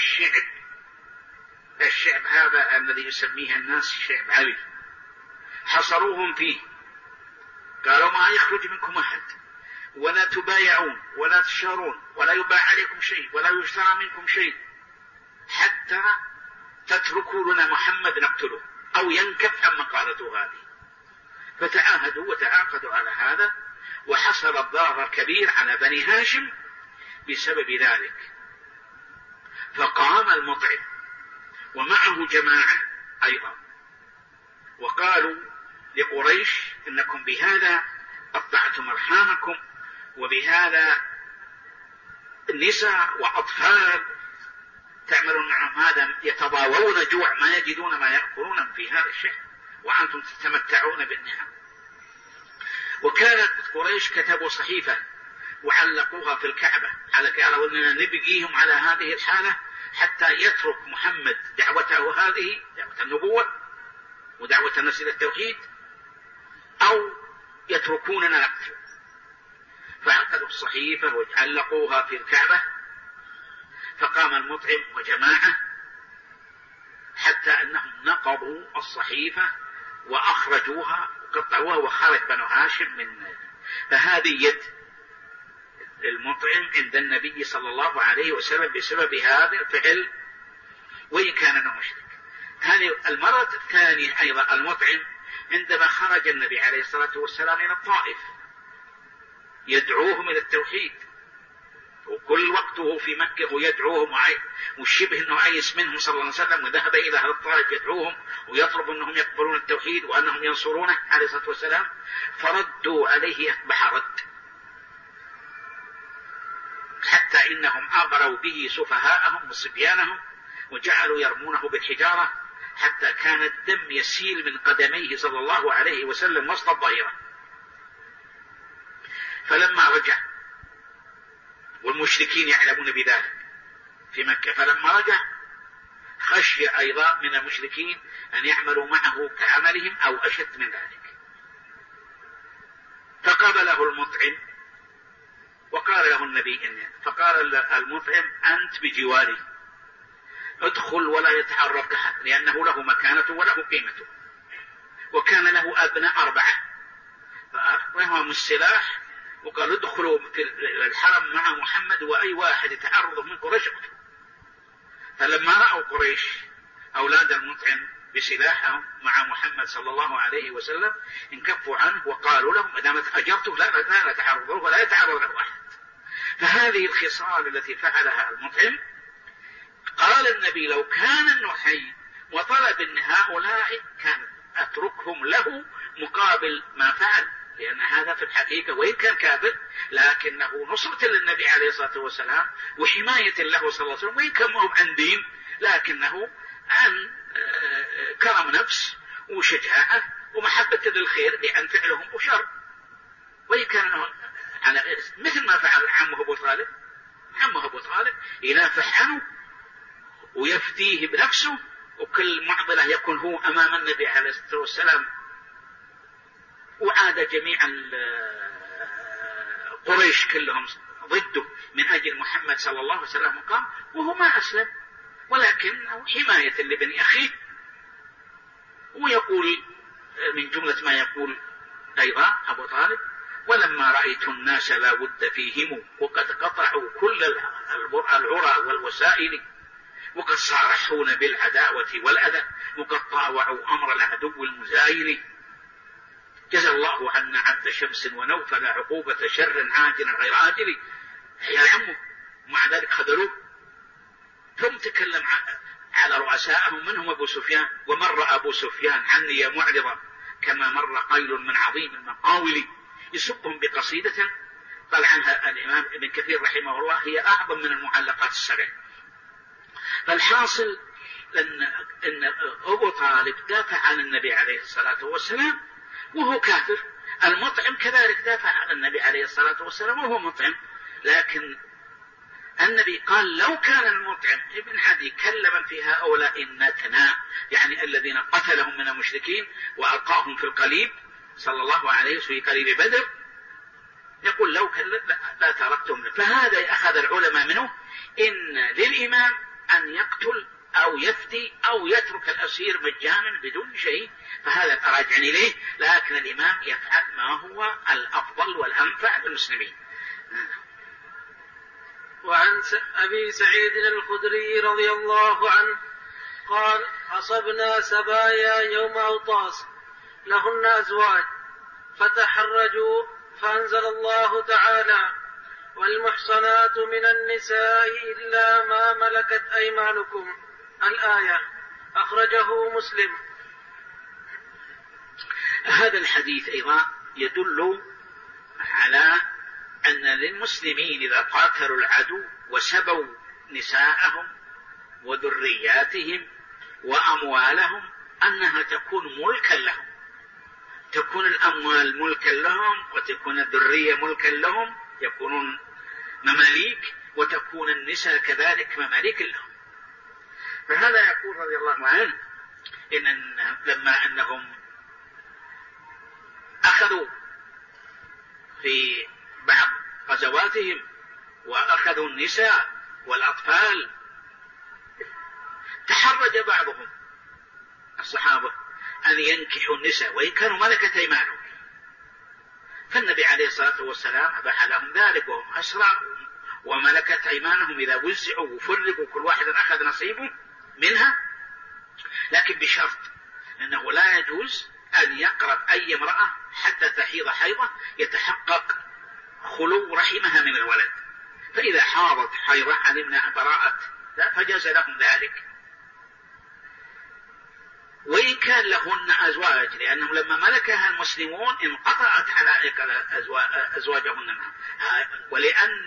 الشعب هذا الذي يسميه الناس شعب علي، حصروهم فيه، قالوا: ما يخرج منكم أحد ولا تبايعون ولا تشارون ولا يباع عليكم شيء ولا يشترى منكم شيء حتى تتركوا لنا محمد نقتله أو ينكف عن مقالته هذه. فتعاهدوا وتعاقدوا على هذا، وحصل الضرر الكبير على بني هاشم بسبب ذلك. فقام المطعم ومعه جماعة أيضا وقالوا لقريش: إنكم بهذا قطعتم أرحامكم، وبهذا النساء وأطفال تعملون معهم هذا، يتضاوون جوع ما يجدون ما يأكلون في هذا الشهر وأنتم تتمتعون بالنعم. وكانت قريش كتبوا صحيفة وعلقوها في الكعبة قالوا أننا نبقيهم على هذه الحالة حتى يترك محمد دعوته هذه، دعوة النبوة ودعوة الناس إلى التوحيد، أو يتركوننا نقتل. فعقدوا الصحيفة وعلقوها في الكعبة. فقام المطعم وجماعة حتى أنهم نقضوا الصحيفة وأخرجوها وقطعوها وخرج بنو هاشم من. فهذه يد المطعم عند النبي صلى الله عليه وسلم بسبب هذا الفعل وإن كان أنه مشرك. هذه المرة الثانية أيضا المطعم عندما خرج النبي عليه الصلاة والسلام إلى الطائف يدعوهم إلى التوحيد وكل وقته في مكة ويدعوهم والشبه أنه أيس منهم صلى الله عليه وسلم، وذهب إلى أهل الطائف يدعوهم ويطلب أنهم يقبلون التوحيد وأنهم ينصرونه عليه الصلاة والسلام، فردوا عليه أقبح رد، حتى إنهم أغروا به سفهاءهم وصبيانهم وجعلوا يرمونه بالحجارة، حتى كان الدم يسيل من قدميه صلى الله عليه وسلم وسط الظهيرة. فلما رجع والمشركين يعلمون بذلك في مكة، فلما رجع خشي أيضا من المشركين أن يعملوا معه كعملهم أو أشد من ذلك، فقابله المطعم وقال له النبي فقال المطعم أنت بجواري، ادخل ولا يتعرض أحد، لأنه له مكانته وله قيمته، وكان له أبناء 4، فأخذهم السلاح وقال ادخلوا في الحرم مع محمد وأي واحد يتعرض من قريش. فلما رأوا قريش أولاد المطعم بسلاحهم مع محمد صلى الله عليه وسلم انكفوا عنه وقالوا لهم ما دامت أجرته لا تعرضوا ولا يتعرض له أحد. فهذه الخصال التي فعلها المطعم، قال النبي لو كان النحي وطلب ان هؤلاء كان اتركهم له مقابل ما فعل، لان هذا في الحقيقة وإن كان كافر لكنه نصرة للنبي عليه الصلاة والسلام وحماية له صلى الله عليه وسلم، وإن كان مهم عن دين لكنه عن كرم نفس وشجاعة ومحبة للخير لأن فعلهم وشر، وإن كان على مثل ما فعل عمه أبو طالب. عمه أبو طالب ينافح عنه ويفديه بنفسه، وكل معضلة يكون هو أمام النبي عليه الصلاة والسلام، وعاد جميع قريش كلهم ضده من أجل محمد صلى الله عليه وسلم، وقام وهو ما أسلم ولكنه حماية لبني أخيه. ويقول من جملة ما يقول أيضا أبو طالب ولما رأيت الناس لا ود فيهم وقد قطعوا كل العرى والوسائل وقد صارحون بالعداوة والأذى وقد طاوعوا أمر العدو المزايل، جزى الله عنا عبد شمس ونوفل عقوبة شر عاجل غير آجل. يا عمه مع ذلك خذلوه. ثم تكلم على رؤسائهم منهم أبو سفيان، ومر أبو سفيان عني يا معرضة كما مر قيل من عظيم المقاول، يسبهم بقصيدة قال عنها الإمام ابن كثير رحمه الله هي أعظم من المعلقات السبع. فالحاصل أن أبو طالب دافع عن النبي عليه الصلاة والسلام وهو كافر، المطعم كذلك دافع عن النبي عليه الصلاة والسلام وهو مطعم، لكن النبي قال لو كان المطعم ابن عدي كلما في هؤلاء النتنا، يعني الذين قتلهم من المشركين وألقاهم في القليب صلى الله عليه وسلم في قليب بدر، يقول لو كان لا تركتم. فهذا أخذ العلماء منه إن للإمام أن يقتل أو يفدي أو يترك الأسير مجانا بدون شيء، فهذا راجع إليه، لكن الإمام يفعل ما هو الأفضل والأنفع للمسلمين. وعن أبي سعيد الخدري رضي الله عنه قال أصبنا سبايا يوم أوطاس لهن أزواج فتحرجوا فأنزل الله تعالى والمحصنات من النساء إلا ما ملكت أيمانكم الآية، أخرجه مسلم. هذا الحديث أيضا يدل على أن للمسلمين إذا قاتلوا العدو وسبوا نساءهم وذرياتهم وأموالهم أنها تكون ملكا لهم، تكون الأموال ملكا لهم وتكون الذرية ملكا لهم، يكونون مماليك، وتكون النساء كذلك مماليك لهم. فهذا يقول رضي الله عنه إن لما أنهم أخذوا في بعض غزواتهم وأخذوا النساء والأطفال تحرج بعضهم الصحابة أن ينكحوا النساء وإن كانوا ملكة أيمانهم، فالنبي عليه الصلاة والسلام أباح لهم ذلك وهم أسرى وملكة أيمانهم إذا وزعوا وفرقوا كل واحد أخذ نصيبه منها، لكن بشرط أنه لا يجوز أن يقرب أي امرأة حتى تحيض حيضة يتحقق خلو رحمها من الولد، فإذا حاضت حيضة علمنا براءة فجاز لهم ذلك. وإن كان لهن أزواج، لأنهم لما ملكها المسلمون انقطعت حلائق أزواجهن منهم، ولأن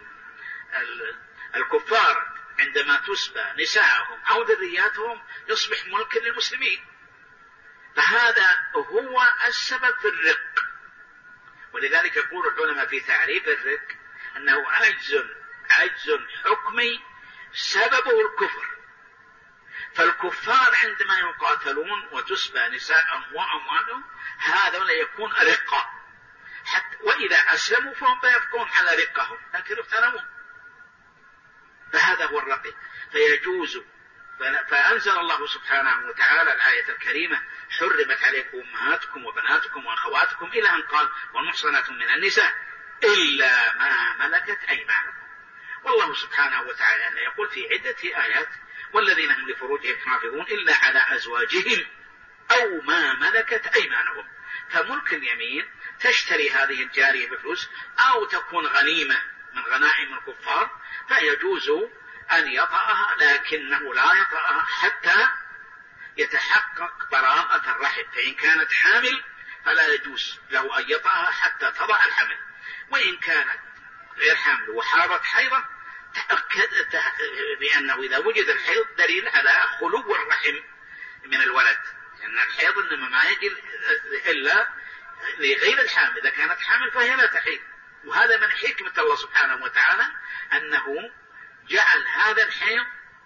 الكفار عندما تسبى نساءهم أو ذرياتهم يصبح ملكا للمسلمين، فهذا هو السبب في الرق. ولذلك يقول العلماء في تعريف الرق أنه عجز حكمي سببه الكفر. فالكفار عندما يقاتلون وتسبى نساءهم وأموالهم هذا لا يكون رقا، وإذا أسلموا فهم يبقون على رقهم لكن اغتنموا، فهذا هو الرقي فيجوز. فأنزل الله سبحانه وتعالى الآية الكريمة: حرمت عليكم أمهاتكم وبناتكم وأخواتكم، إلى أن قال: والمحصنات من النساء إلا ما ملكت أيمانكم. والله سبحانه وتعالى يقول في عدة آيات: والذين هم لفروجهم حافظون إلا على أزواجهم أو ما ملكت أيمانهم. فملك اليمين تشتري هذه الجارية بفلوس أو تكون غنيمة من غنائم الكفار، فيجوز أن يطأها، لكنه لا يطأها حتى يتحقق براءة الرحم. فإن كانت حامل فلا يجوز له أن يطأها حتى تضع الحمل، وإن كانت غير حامل وحاضت حيضة تأكد بأنه إذا وجد الحيض دليل على خلو الرحم من الولد، لأن الحيض إنما ما يجي إلا لغير الحامل، إذا كانت حامل فهي لا تحيض. وهذا من حكمة الله سبحانه وتعالى أنه جعل هذا الحيض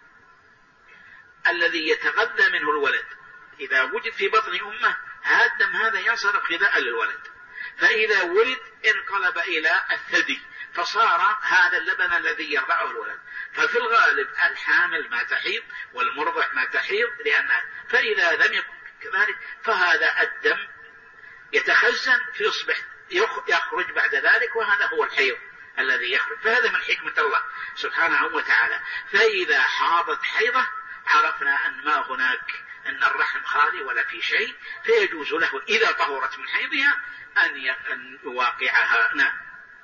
الذي يتغذى منه الولد إذا وجد في بطن أمه، هذا الدم هذا ينصرف غذاء للولد، فإذا ولد انقلب إلى الثدي فصار هذا اللبن الذي يرضعه الولد. ففي الغالب الحامل ما تحيض والمرضع ما تحيض، فإذا لم يكن كذلك فهذا الدم يتخزن فيصبح يخرج بعد ذلك، وهذا هو الحيض الذي يخرج. فهذا من حكمة الله سبحانه وتعالى. فإذا حاضت حيضة عرفنا أن ما هناك أن الرحم خالي ولا في شيء، فيجوز له إذا طهرت من حيضها أن يواقعها. نعم.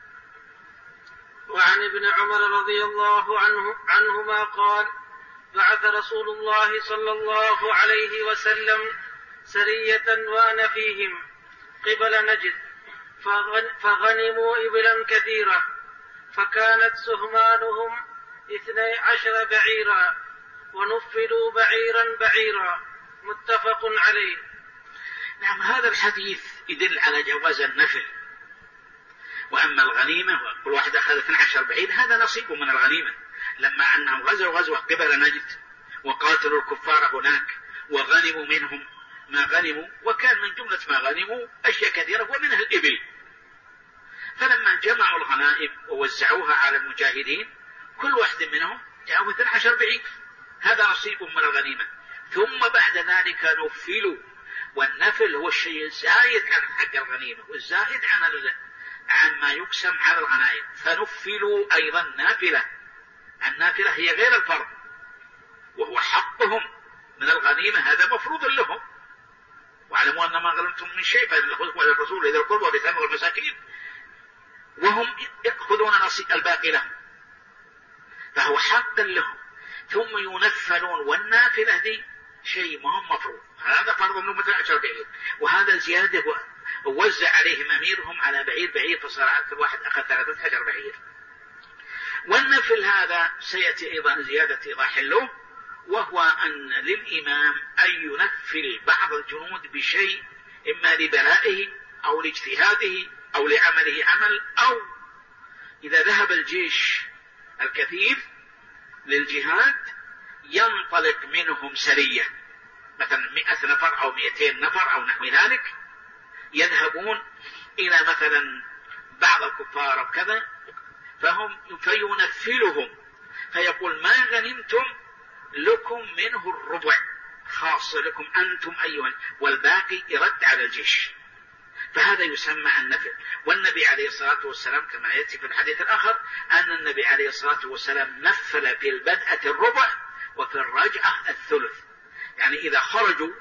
وعن ابن عمر رضي الله عنهما قال: بعث رسول الله صلى الله عليه وسلم سرية وأنا فيهم قبل نجد، فغنموا إبلا كثيرة، فكانت سهمانهم 12 بعيرا، ونفلوا بعيرا بعيرا، متفق عليه. نعم، هذا الحديث يدل على جواز النفل. وأما الغنيمة كل واحد أخذ 12 بعير هذا نصيب من الغنيمة، لما أنهم غزوة قبل نجد وقاتلوا الكفار هناك وغنموا منهم ما غنموا، وكان من جملة ما غنموا أشياء كثيرة ومنها الإبل. فلما جمعوا الغنائم ووزعوها على المجاهدين كل واحد منهم جاءوا 12 بعير، هذا نصيب من الغنيمة. ثم بعد ذلك نفلوا، والنفل هو الشيء الزائد عن حق الغنيمة والزائد عن ما يقسم على الغنائم، فنفلوا أيضا نافلة. النافلة هي غير الفرض وهو حقهم من الغنيمة، هذا مفروض لهم. واعلموا أن ما غنمتم من شيء فللرسول إذا القربى واليتامى والمساكين، وهم يأخذون نصيب الباقي لهم، فهو حق لهم. ثم ينفلون، والنافلة دي شيء ما هم مفروض، هذا فرض منهم مثل 10 بعير، وهذا زيادة ووزع عليهم أميرهم على بعير بعير، فصار على كل واحد أخذ 13 بعير. والنفل هذا سيأتي أيضا زيادة إيضاح له، وهو أن للإمام أن ينفل بعض الجنود بشيء، إما لبلائه أو لاجتهاده أو لعمله عمل، أو إذا ذهب الجيش الكثير للجهاد ينطلق منهم سرية مثلا 100 نفر أو 200 نفر أو نحو ذلك، يذهبون إلى مثلا بعض الكفار وكذا، فينفلهم، فيقول: ما غنمتم لكم منه الربع خاص لكم أنتم أيها، والباقي يرد على الجيش. فهذا يسمى النفل. والنبي عليه الصلاة والسلام كما يأتي في الحديث الآخر أن النبي عليه الصلاة والسلام نفل في البدءة الربع وفي الرجعة الثلث، يعني إذا خرجوا،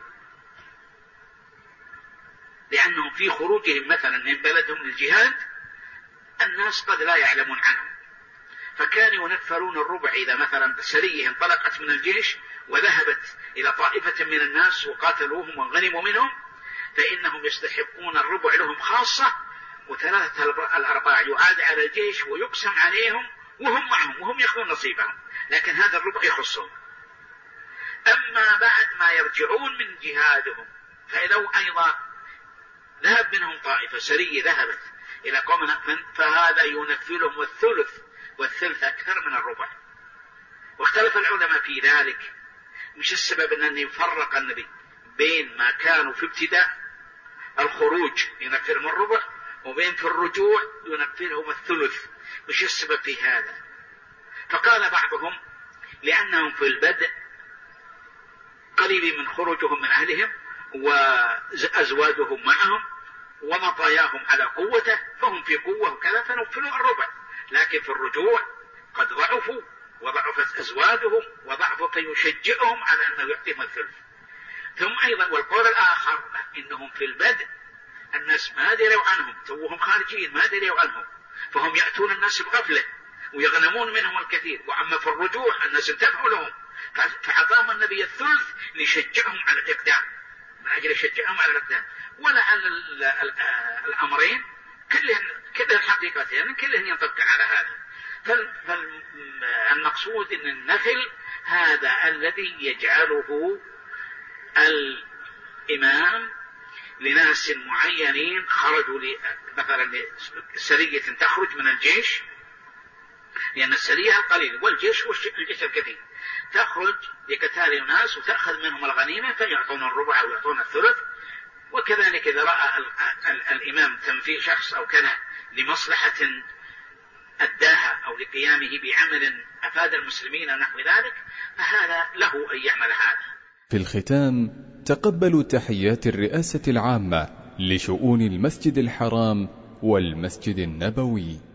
لأنهم في خروجهم مثلا من بلدهم للجهاد الناس قد لا يعلمون عنهم، فكانوا ينفرون الربع إذا مثلا سرية انطلقت من الجيش وذهبت إلى طائفة من الناس وقاتلوهم وغنموا منهم، فإنهم يستحقون الربع لهم خاصة، وثلاثة الأرباع يعاد على الجيش ويقسم عليهم وهم معهم وهم يأخذون نصيبهم، لكن هذا الربع يخصهم. أما بعد ما يرجعون من جهادهم، فلو أيضا ذهب منهم طائفة سرية ذهبت إلى قوم فهذا ينفلهم الثلث، والثلث أكثر من الربع. واختلف العلماء في ذلك، مش السبب أن يفرق النبي بين ما كانوا في ابتداء الخروج ينفلهم الربع وبين في الرجوع ينفلهم الثلث، مش السبب في هذا؟ فقال بعضهم لأنهم في البدء قليل من خروجهم من أهلهم وأزواجهم معهم ومطاياهم على قوته فهم في قوة وكذا فنفلوا الربع، لكن في الرجوع قد ضعفوا وضعفت أزواجهم وضعفوا فيشجعهم على أنه يعطيهم الثلث. ثم أيضا والقول الآخر إنهم في البدء الناس ما دروا عنهم، توهم خارجين ما دروا عنهم، فهم يأتون الناس بغفلة ويغنمون منهم الكثير. وأما في الرجوع الناس انتبهوا لهم فأعطاهم النبي الثلث ليشجعهم على الإقدام، من أجل يشجعهم على الإقدام. ولعل الأمرين كلهن حقيقتين كلهن ينطبق على هذا. فالمقصود أن النفل هذا الذي يجعله الإمام لناس معينين خرجوا مثلا سرية تخرج من الجيش، لأن السرية القليل والجيش والجيش الكثير، تخرج لقتال الناس وتأخذ منهم الغنيمة فيعطون الربع أو يعطون الثلث. وكذلك إذا رأى الإمام تنفيذ شخص أو كان لمصلحة أداها أو لقيامه بعمل أفاد المسلمين ونحو ذلك فهذا له أن يعمل هذا. في الختام تقبلوا تحيات الرئاسة العامة لشؤون المسجد الحرام والمسجد النبوي.